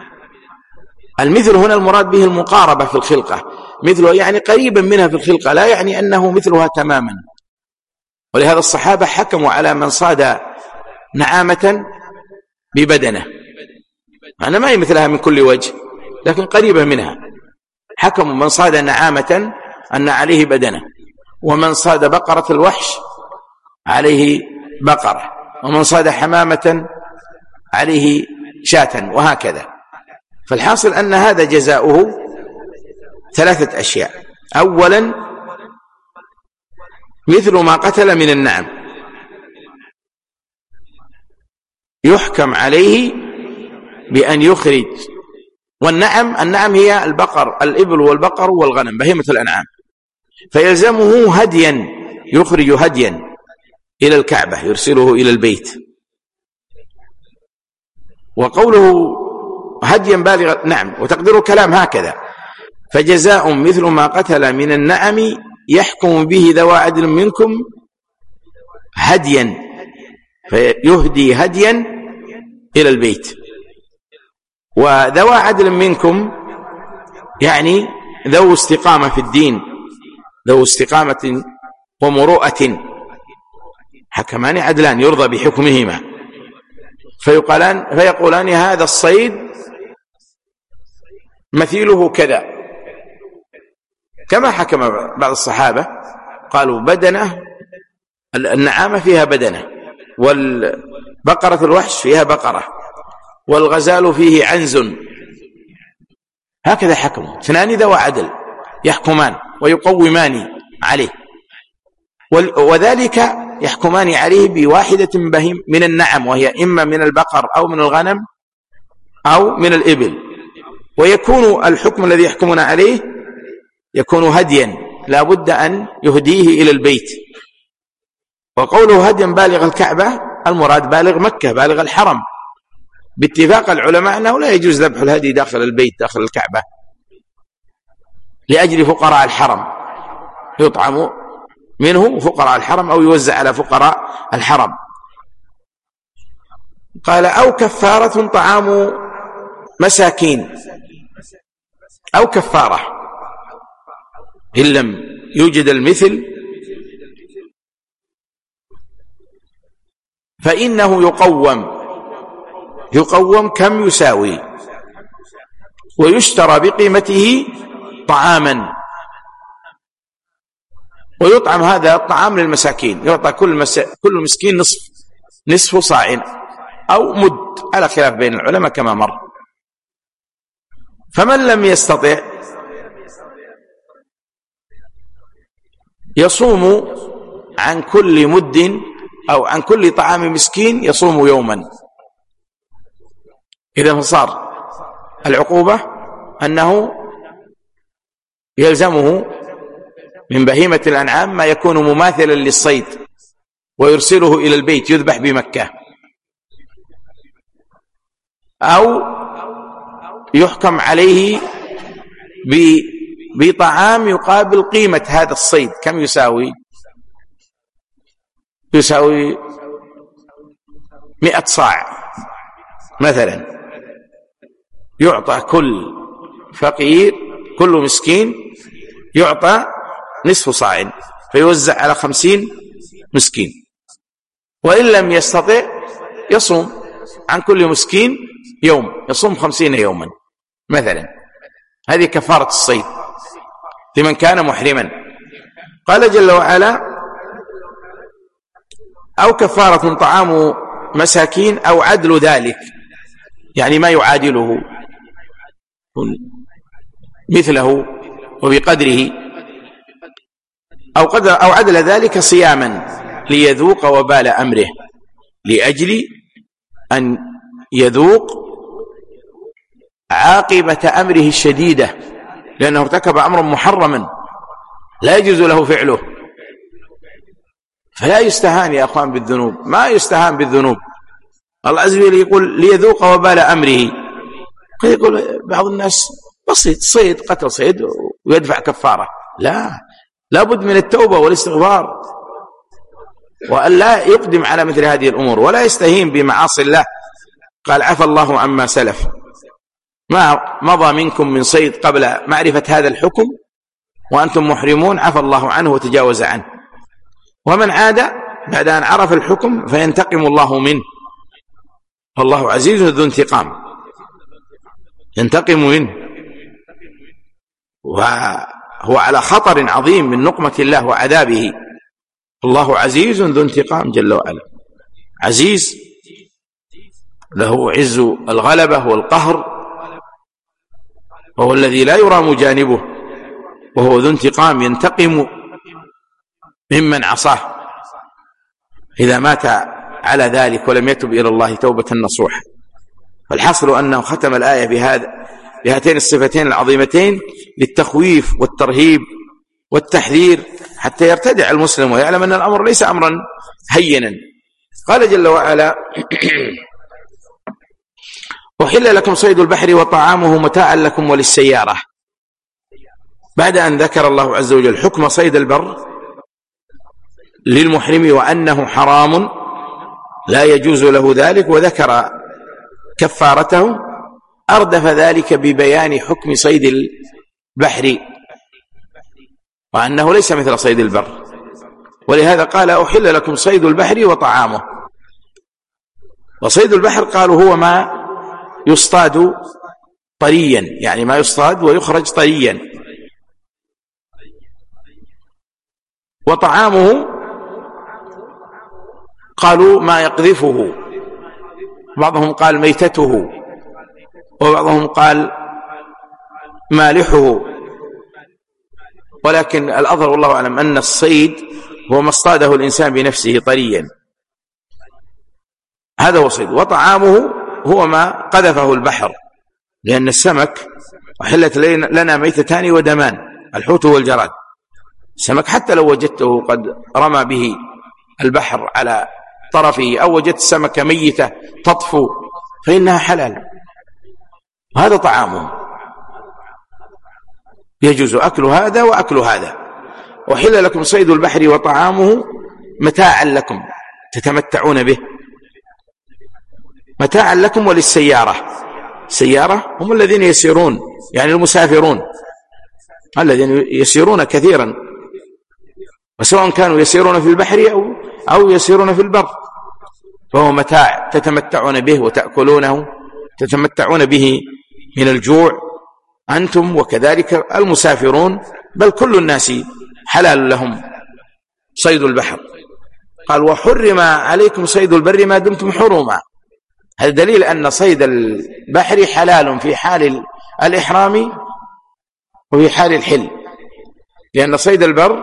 المثل هنا المراد به المقاربة في الخلقة، مثله يعني قريبا منها في الخلقة، لا يعني أنه مثلها تماما. ولهذا الصحابة حكموا على من صاد نعامة ببدنه، أنا ما هي مثلها من كل وجه لكن قريبة منها. حكموا من صاد نعامة أن عليه بدنه، ومن صاد بقرة الوحش عليه بقرة، ومن صاد حمامة عليه شاة، وهكذا. فالحاصل أن هذا جزاؤه ثلاثة أشياء. أولا مثل ما قتل من النعم، يحكم عليه بأن يخرج، والنعم النعم هي البقر، الإبل والبقر والغنم، بهيمة الأنعام، فيلزمه هديا، يخرج هديا إلى الكعبة يرسله إلى البيت. وقوله هديا بالغ، نعم، وتقدير كلام هكذا، فجزاء مثل ما قتل من النعم يحكم به ذوى عدل منكم هديا، فيهدي هديا إلى البيت. وذوى عدل منكم يعني ذو استقامة في الدين، ذو استقامة ومروءة، حكمان عدلان يرضى بحكمهما، فيقولان, فيقولان هذا الصيد مثيله كذا، كما حكم بعض الصحابة قالوا بدنة النعامة فيها بدنة، والبقرة الوحش فيها بقرة، والغزال فيه عنز. هكذا حكموا اثنان ذوى عدل يحكمان ويقومان عليه، وذلك يحكمان عليه بواحدة من النعم، وهي إما من البقر أو من الغنم أو من الإبل، ويكون الحكم الذي يحكمون عليه يكون هديا، لا بد أن يهديه إلى البيت. وقوله هديا بالغ الكعبة المراد بالغ مكة، بالغ الحرم، باتفاق العلماء أنه لا يجوز ذبح الهدي داخل البيت داخل الكعبة لأجل فقراء الحرم، يطعم منه فقراء الحرم أو يوزع على فقراء الحرم. قال أو كفارة طعام مساكين، أو كفارة إن لم يوجد المثل فإنه يقوم يقوم كم يساوي، ويشترى بقيمته طعاما، ويطعم هذا الطعام للمساكين، يعطى كل, مس... كل مسكين نصف نصف صاع أو مد، على خلاف بين العلماء كما مر. فمن لم يستطع يصوم عن كل مد أو عن كل طعام مسكين يصوم يوما. إذا فصار العقوبة أنه يلزمه من بهيمة الأنعام ما يكون مماثلا للصيد ويرسله إلى البيت يذبح بمكة، أو يحكم عليه بطعام يقابل قيمة هذا الصيد. كم يساوي؟ يساوي مئة صاع مثلا، يعطى كل فقير كل مسكين يعطى نصف صاع فيوزع على خمسين مسكين. وإن لم يستطع يصوم عن كل مسكين يوم، يصوم خمسين يوما مثلا. هذه كفارة الصيد لمن كان محرما. قال جل وعلا أو كفارة طعام مساكين أو عدل ذلك، يعني ما يعادله مثله وبقدره، أو, قدر أو عدل ذلك صياما ليذوق وبال أمره، لأجل أن يذوق عاقبة أمره الشديدة، لأنه ارتكب أمرا محرما لا يجوز له فعله. فلا يستهان يا أخوان بالذنوب، ما يستهان بالذنوب. الله عز وجل يقول ليذوق وبال أمره. قد يقول بعض الناس بسيط، صيد قتل صيد ويدفع كفارة. لا، لابد من التوبة والاستغفار، وأن لا يقدم على مثل هذه الأمور ولا يستهين بمعاصي الله. قال عفى الله عما سلف، ما مضى منكم من صيد قبل معرفة هذا الحكم وأنتم محرمون عفى الله عنه وتجاوز عنه. ومن عاد بعد أن عرف الحكم فينتقم الله منه، فالله عزيز ذو انتقام، ينتقم منه، وهو على خطر عظيم من نقمة الله وعذابه. الله عزيز ذو انتقام جل وعلا، عزيز له عز الغلبة والقهر، وهو الذي لا يرام جانبه، وهو ذو انتقام ينتقم ممن عصاه إذا مات على ذلك ولم يتب إلى الله توبة نصوحة. فالحصل أنه ختم الآية بهذا بهاتين الصفتين العظيمتين للتخويف والترهيب والتحذير، حتى يرتدع المسلم ويعلم أن الأمر ليس أمرا هينا. قال جل وعلا أحل لكم صيد البحر وطعامه متاعا لكم وللسيارة. بعد أن ذكر الله عز وجل حكم صيد البر للمحرم وأنه حرام لا يجوز له ذلك، وذكر كفارته، أردف ذلك ببيان حكم صيد البحر وأنه ليس مثل صيد البر. ولهذا قال أحل لكم صيد البحر وطعامه. وصيد البحر قالوا هو ما يصطاد طريا، يعني ما يصطاد ويخرج طريا، وطعامه قالوا ما يقذفه، بعضهم قال ميتته، وبعضهم قال مالحه، ولكن الأظهر والله أعلم أن الصيد هو ما اصطاده الإنسان بنفسه طريا، هذا هو صيد. وطعامه هو ما قذفه البحر، لأن السمك وحلت لنا ميتتان ودمان، الحوت والجراد. السمك حتى لو وجدته قد رمى به البحر على طرفه أو وجدت السمكة ميتة تطفو فإنها حلال، هذا طعامه، يجوز أكل هذا وأكل هذا. وحل لكم صيد البحر وطعامه متاعا لكم تتمتعون به، متاعا لكم وللسيارة. السيارة هم الذين يسيرون، يعني المسافرون الذين يسيرون كثيرا، وسواء كانوا يسيرون في البحر أو, أو يسيرون في البر، فهو متاع تتمتعون به وتأكلونه، تتمتعون به من الجوع أنتم وكذلك المسافرون، بل كل الناس حلال لهم صيد البحر. قال وحرم عليكم صيد البر ما دمتم حرما، هذا دليل أن صيد البحر حلال في حال الإحرام وفي حال الحل، لأن صيد البر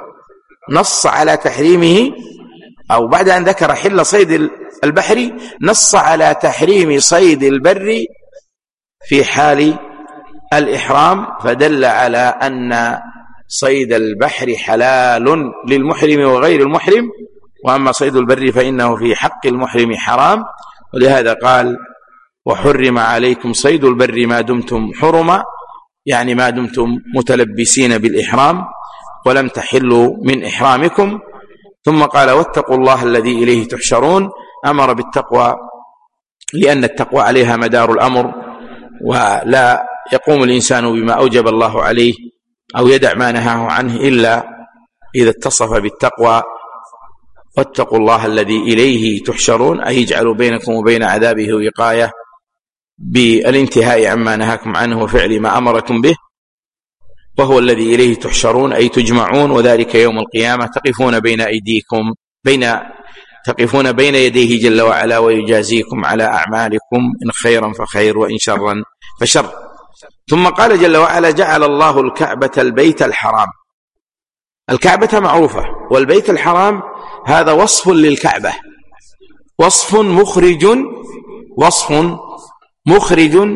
نص على تحريمه، أو بعد أن ذكر حل صيد البحر نص على تحريم صيد البر في حال الإحرام، فدل على أن صيد البحر حلال للمحرم وغير المحرم، وأما صيد البر فإنه في حق المحرم حرام. ولهذا قال وحرم عليكم صيد البر ما دمتم حرما، يعني ما دمتم متلبسين بالإحرام ولم تحلوا من إحرامكم. ثم قال واتقوا الله الذي إليه تحشرون، أمر بالتقوى لأن التقوى عليها مدار الأمر، ولا يقوم الإنسان بما أوجب الله عليه أو يدع ما نهاه عنه إلا إذا اتصف بالتقوى. واتقوا الله الذي إليه تحشرون، أي يجعل بينكم وبين عذابه وقاية بالانتهاء عما نهاكم عنه وفعل ما أمركم به، وهو الذي إليه تحشرون أي تجمعون، وذلك يوم القيامة تقفون بين أيديكم بين تقفون بين يديه جل وعلا ويجازيكم على أعمالكم، إن خيرا فخير وإن شرا فشر. ثم قال جل وعلا جعل الله الكعبة البيت الحرام. الكعبة معروفة، والبيت الحرام هذا وصف للكعبة، وصف مخرج وصف مخرج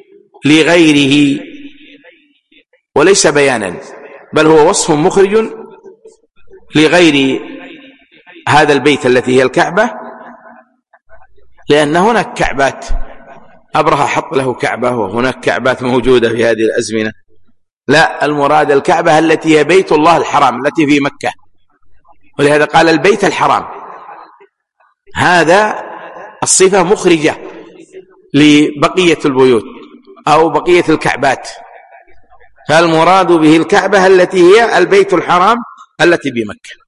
لغيره وليس بيانا، بل هو وصف مخرج لغير هذا البيت التي هي الكعبة، لأن هناك كعبات أبرهة حط له كعبة، وهناك كعبات موجودة في هذه الأزمنة. لا، المراد الكعبة التي هي بيت الله الحرام التي في مكة، ولهذا قال البيت الحرام. هذا الصفة مخرجة لبقية البيوت أو بقية الكعبات، فالمراد به الكعبة التي هي البيت الحرام التي بمكة.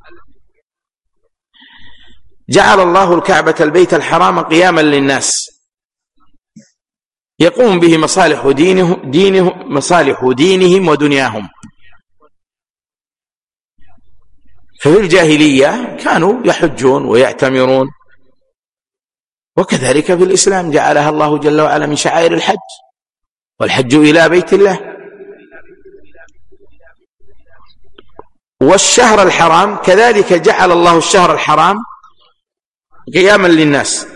جعل الله الكعبة البيت الحرام قياما للناس يقوم به مصالح دينه دينه مصالح دينهم ودنياهم. ففي الجاهلية كانوا يحجون ويعتمرون، وكذلك في الإسلام جعلها الله جل وعلا من شعائر الحج، والحج إلى بيت الله. والشهر الحرام كذلك جعل الله الشهر الحرام قياما للناس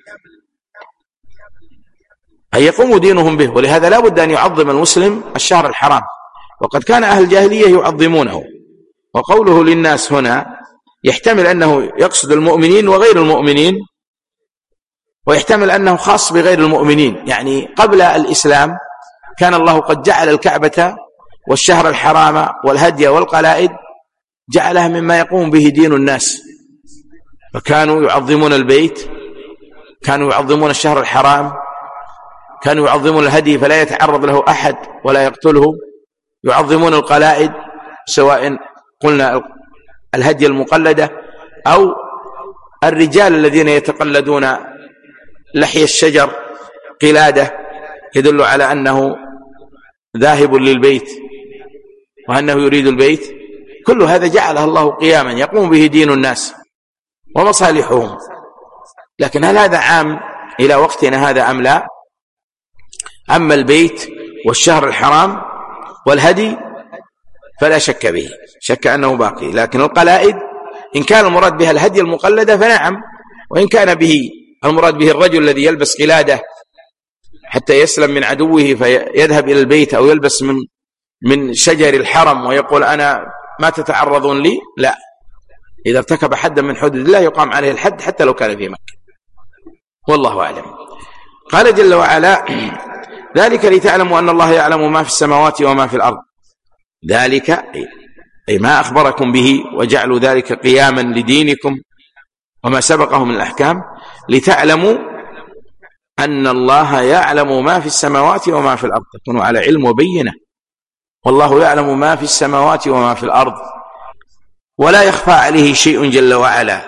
أن يقوموا دينهم به، ولهذا لا بد أن يعظم المسلم الشهر الحرام، وقد كان أهل الجاهلية يعظمونه. وقوله للناس هنا يحتمل أنه يقصد المؤمنين وغير المؤمنين، ويحتمل أنه خاص بغير المؤمنين، يعني قبل الإسلام كان الله قد جعل الكعبة والشهر الحرام والهدي والقلائد جعلها مما يقوم به دين الناس، فكانوا يعظمون البيت، كانوا يعظمون الشهر الحرام، كانوا يعظمون الهدي فلا يتعرض له أحد ولا يقتله، يعظمون القلائد سواء قلنا الهدي المقلدة أو الرجال الذين يتقلدون لحي الشجر قلادة يدل على أنه ذاهب للبيت وأنه يريد البيت. كل هذا جعله الله قياما يقوم به دين الناس ومصالحهم. لكن هل هذا عام إلى وقتنا هذا أم لا؟ أما البيت والشهر الحرام والهدي فلا شك به، شك أنه باقي. لكن القلائد إن كان المراد بها الهدي المقلدة فنعم، وإن كان به المراد به الرجل الذي يلبس قلادة حتى يسلم من عدوه فيذهب إلى البيت أو يلبس من من شجر الحرم ويقول أنا ما تتعرضون لي، لا، إذا ارتكب حدا من حدود الله يقام عليه الحد حتى لو كان في مكة، والله أعلم. قال جل وعلا: ذلك لتعلموا أن الله يعلم ما في السماوات وما في الأرض. ذلك أي ما أخبركم به وجعلوا ذلك قياما لدينكم وما سبقه من الأحكام، لتعلموا أن الله يعلم ما في السماوات وما في الأرض، تكونوا على علم وبينة. والله يعلم ما في السماوات وما في الأرض ولا يخفى عليه شيء جل وعلا،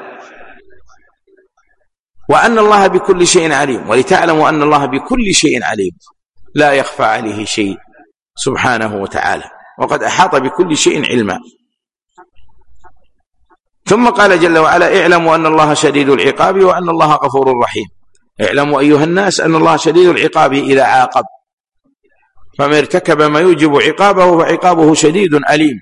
وأن الله بكل شيء عليم. ولتعلموا أن الله بكل شيء عليم، لا يخفى عليه شيء سبحانه وتعالى، وقد أحاط بكل شيء علما. ثم قال جل وعلا: اعلموا أن الله شديد العقاب وأن الله غفور رحيم. اعلموا أيها الناس أن الله شديد العقاب إذا عاقب، فمن ارتكب ما يوجب عقابه فعقابه شديد أليم.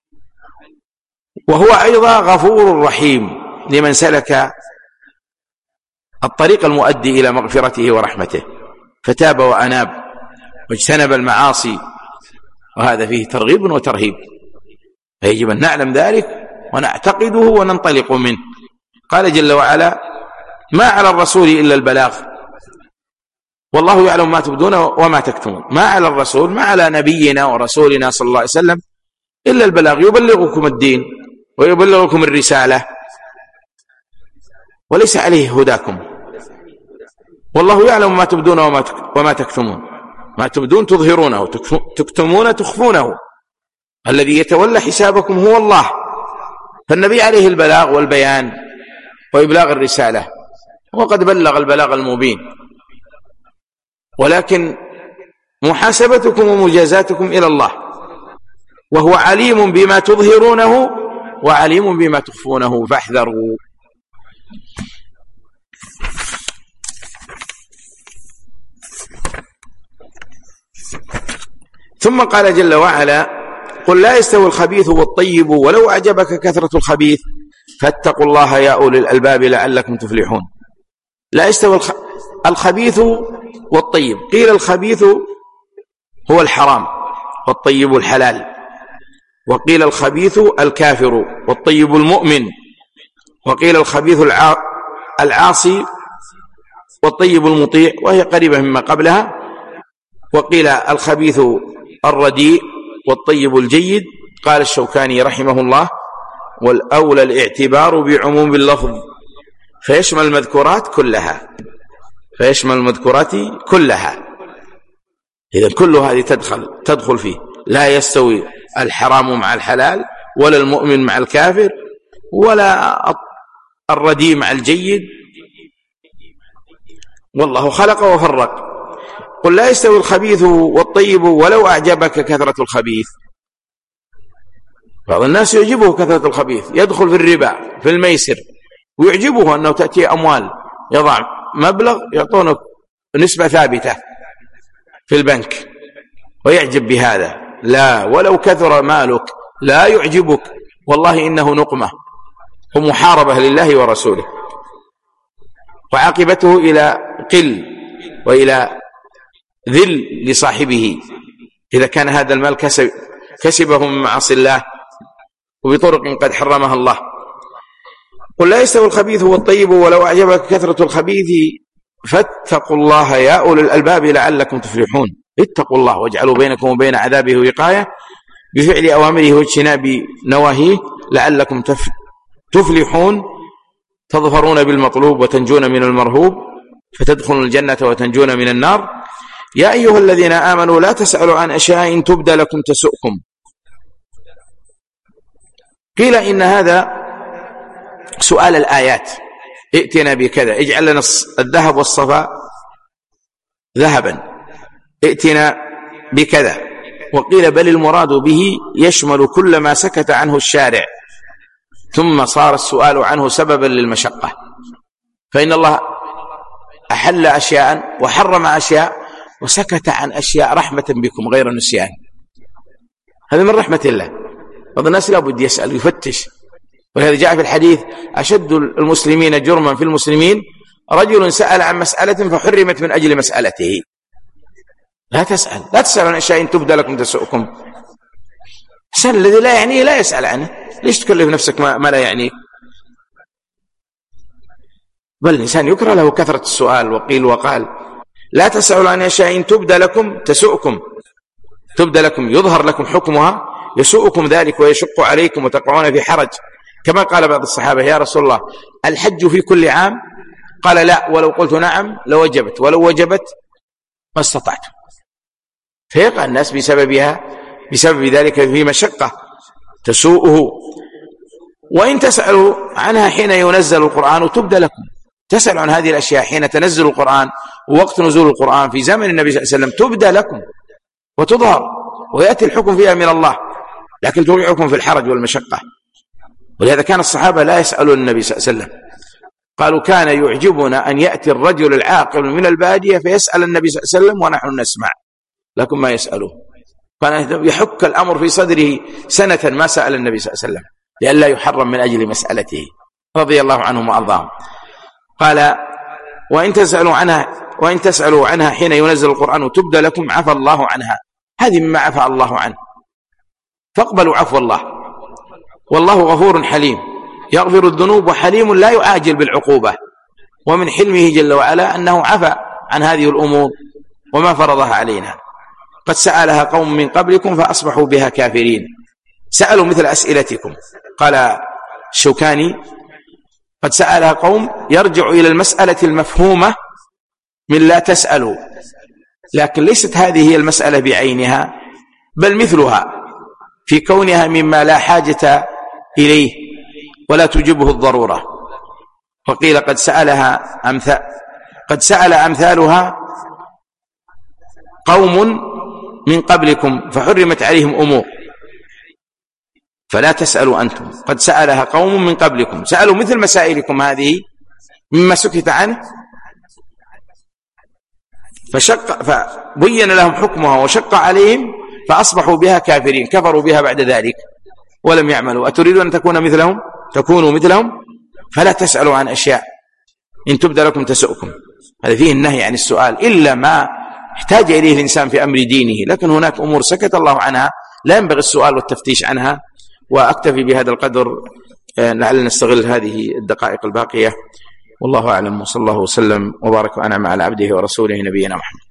وهو أيضا غفور رحيم لمن سلك الطريق المؤدي إلى مغفرته ورحمته فتاب وأناب واجتنب المعاصي، وهذا فيه ترغيب وترهيب، فيجب أن نعلم ذلك ونعتقده وننطلق منه. قال جل وعلا: ما على الرسول إلا البلاغ والله يعلم ما تبدون وما تكتمون. ما على الرسول، ما على نبينا ورسولنا صلى الله عليه وسلم إلا البلاغ، يبلغكم الدين ويبلغكم الرسالة وليس عليه هداكم. والله يعلم ما تبدون وما تكتمون. ما تبدون تظهرونه، تكتمون تخفونه. الذي يتولى حسابكم هو الله، فالنبي عليه البلاغ والبيان وإبلاغ الرسالة، وقد بلغ البلاغ المبين، ولكن محاسبتكم ومجازاتكم إلى الله، وهو عليم بما تظهرونه وعليم بما تخفونه فاحذروا. ثم قال جل وعلا: قل لا يستوي الخبيث والطيب ولو أعجبك كثرة الخبيث فاتقوا الله يا أولي الألباب لعلكم تفلحون. لا يستوي الخبيث والطيب، قيل الخبيث هو الحرام والطيب الحلال، وقيل الخبيث الكافر والطيب المؤمن، وقيل الخبيث العاصي والطيب المطيع، وهي قريبة مما قبلها، وقيل الخبيث الرديء والطيب الجيد. قال الشوكاني رحمه الله: والأولى الاعتبار بعموم اللفظ فيشمل المذكورات كلها، فيشمل المذكورات كلها. إذن كل هذه تدخل تدخل فيه. لا يستوي الحرام مع الحلال، ولا المؤمن مع الكافر، ولا الرديء مع الجيد، والله خلق وفرق. قل لا يستوي الخبيث والطيب ولو أعجبك كثرة الخبيث. بعض الناس يعجبه كثرة الخبيث، يدخل في الربا في الميسر ويعجبه أنه تأتي أموال، يضع مبلغ يعطونه نسبة ثابتة في البنك ويعجب بهذا. لا، ولو كثر مالك لا يعجبك، والله إنه نقمة ومحاربة لله ورسوله، وعاقبته إلى قل وإلى ذل لصاحبه إذا كان هذا المال كسب كسبه من معاصي الله وبطرق قد حرمها الله. قل لا يستوي الخبيث والطيب ولو أعجبك كثرة الخبيث فاتقوا الله يا أولي الألباب لعلكم تفلحون. اتقوا الله واجعلوا بينكم وبين عذابه وقاية بفعل أوامره واجتناب نواهيه لعلكم تفلحون، تظفرون بالمطلوب وتنجون من المرهوب، فتدخلون الجنة وتنجون من النار. يا أيها الذين آمنوا لا تسألوا عن أشياء تبدى لكم تسؤكم. قيل إن هذا سؤال الآيات، ائتنا بكذا، اجعل لنا الذهب والصفاء ذهبا، ائتنا بكذا، وقيل بل المراد به يشمل كل ما سكت عنه الشارع ثم صار السؤال عنه سببا للمشقة، فإن الله أحل أشياء وحرم أشياء وسكت عن أشياء رحمة بكم غير نسيان. هذا من رحمة الله. بعض الناس لا بد يسأل ويفتش، ولهذا جاء في الحديث أشد المسلمين جرما في المسلمين رجل سأل عن مسألة فحرمت من أجل مسألته. لا تسأل لا تسأل عن أشياء إن تبدى لكم تسؤكم. الإنسان الذي لا يعنيه لا يسأل عنه، ليش تكلف نفسك ما, ما لا يعنيك؟ بل الإنسان يكره له كثرة السؤال وقيل وقال. لا تسألوا عن أشياء إن تبدى لكم تسؤكم، تبدى لكم يظهر لكم حكمها يسؤكم ذلك ويشق عليكم وتقعون في حرج، كما قال بعض الصحابة يا رسول الله الحج في كل عام؟ قال لا، ولو قلت نعم لوجبت، ولو وجبت ما استطعت. فيقع الناس بسببها بسبب ذلك في مشقة تسوءه. وإن تسألوا عنها حين ينزل القرآن تبدى لكم، تسأل عن هذه الأشياء حين تنزل القرآن ووقت نزول القرآن في زمن النبي صلى الله عليه وسلم تبدى لكم وتظهر ويأتي الحكم فيها من الله، لكن توقعكم في الحرج والمشقة. ولهذا كان الصحابة لا يسألون النبي صلى الله عليه وسلم، قالوا كان يعجبنا أن يأتي الرجل العاقل من البادية فيسأل النبي صلى الله عليه وسلم ونحن نسمع، لكن ما يسألوه. كان يحك الأمر في صدره سنة ما سأل النبي صلى الله عليه وسلم لئلا يحرم من أجل مسألته رضي الله عنهم وأرضاهم. قال وإن تسألوا عنها وإن تسألوا عنها حين ينزل القرآن تبدى لكم عفى الله عنها. هذه مما عفى الله عنه، فاقبلوا عفو الله، والله غفور حليم يغفر الذنوب وحليم لا يعاجل بالعقوبة. ومن حلمه جل وعلا أنه عفى عن هذه الأمور وما فرضها علينا. قد سألها قوم من قبلكم فأصبحوا بها كافرين. سألوا مثل أسئلتكم. قال الشوكاني قد سألها قوم يرجع إلى المسألة المفهومة من لا تسألوا، لكن ليست هذه هي المسألة بعينها، بل مثلها في كونها مما لا حاجة إليه ولا تجبه الضرورة. وقيل قد سألها أمثال قد سأل أمثالها قوم من قبلكم فحرمت عليهم أمور فلا تسألوا أنتم. قد سألها قوم من قبلكم، سألوا مثل مسائلكم هذه مما سكت عنه فشق فبين لهم حكمها وشق عليهم فأصبحوا بها كافرين، كفروا بها بعد ذلك ولم يعملوا. أتريدون أن تكون مثلهم تكونوا مثلهم؟ فلا تسألوا عن أشياء إن تبدى لكم تسؤكم. هذا فيه النهي عن السؤال إلا ما احتاج إليه الإنسان في أمر دينه، لكن هناك أمور سكت الله عنها لا ينبغي السؤال والتفتيش عنها. وأكتفي بهذا القدر لعلنا نستغل هذه الدقائق الباقية، والله أعلم، وصلى الله وسلم وبارك وأنعم على عبده ورسوله نبينا محمد.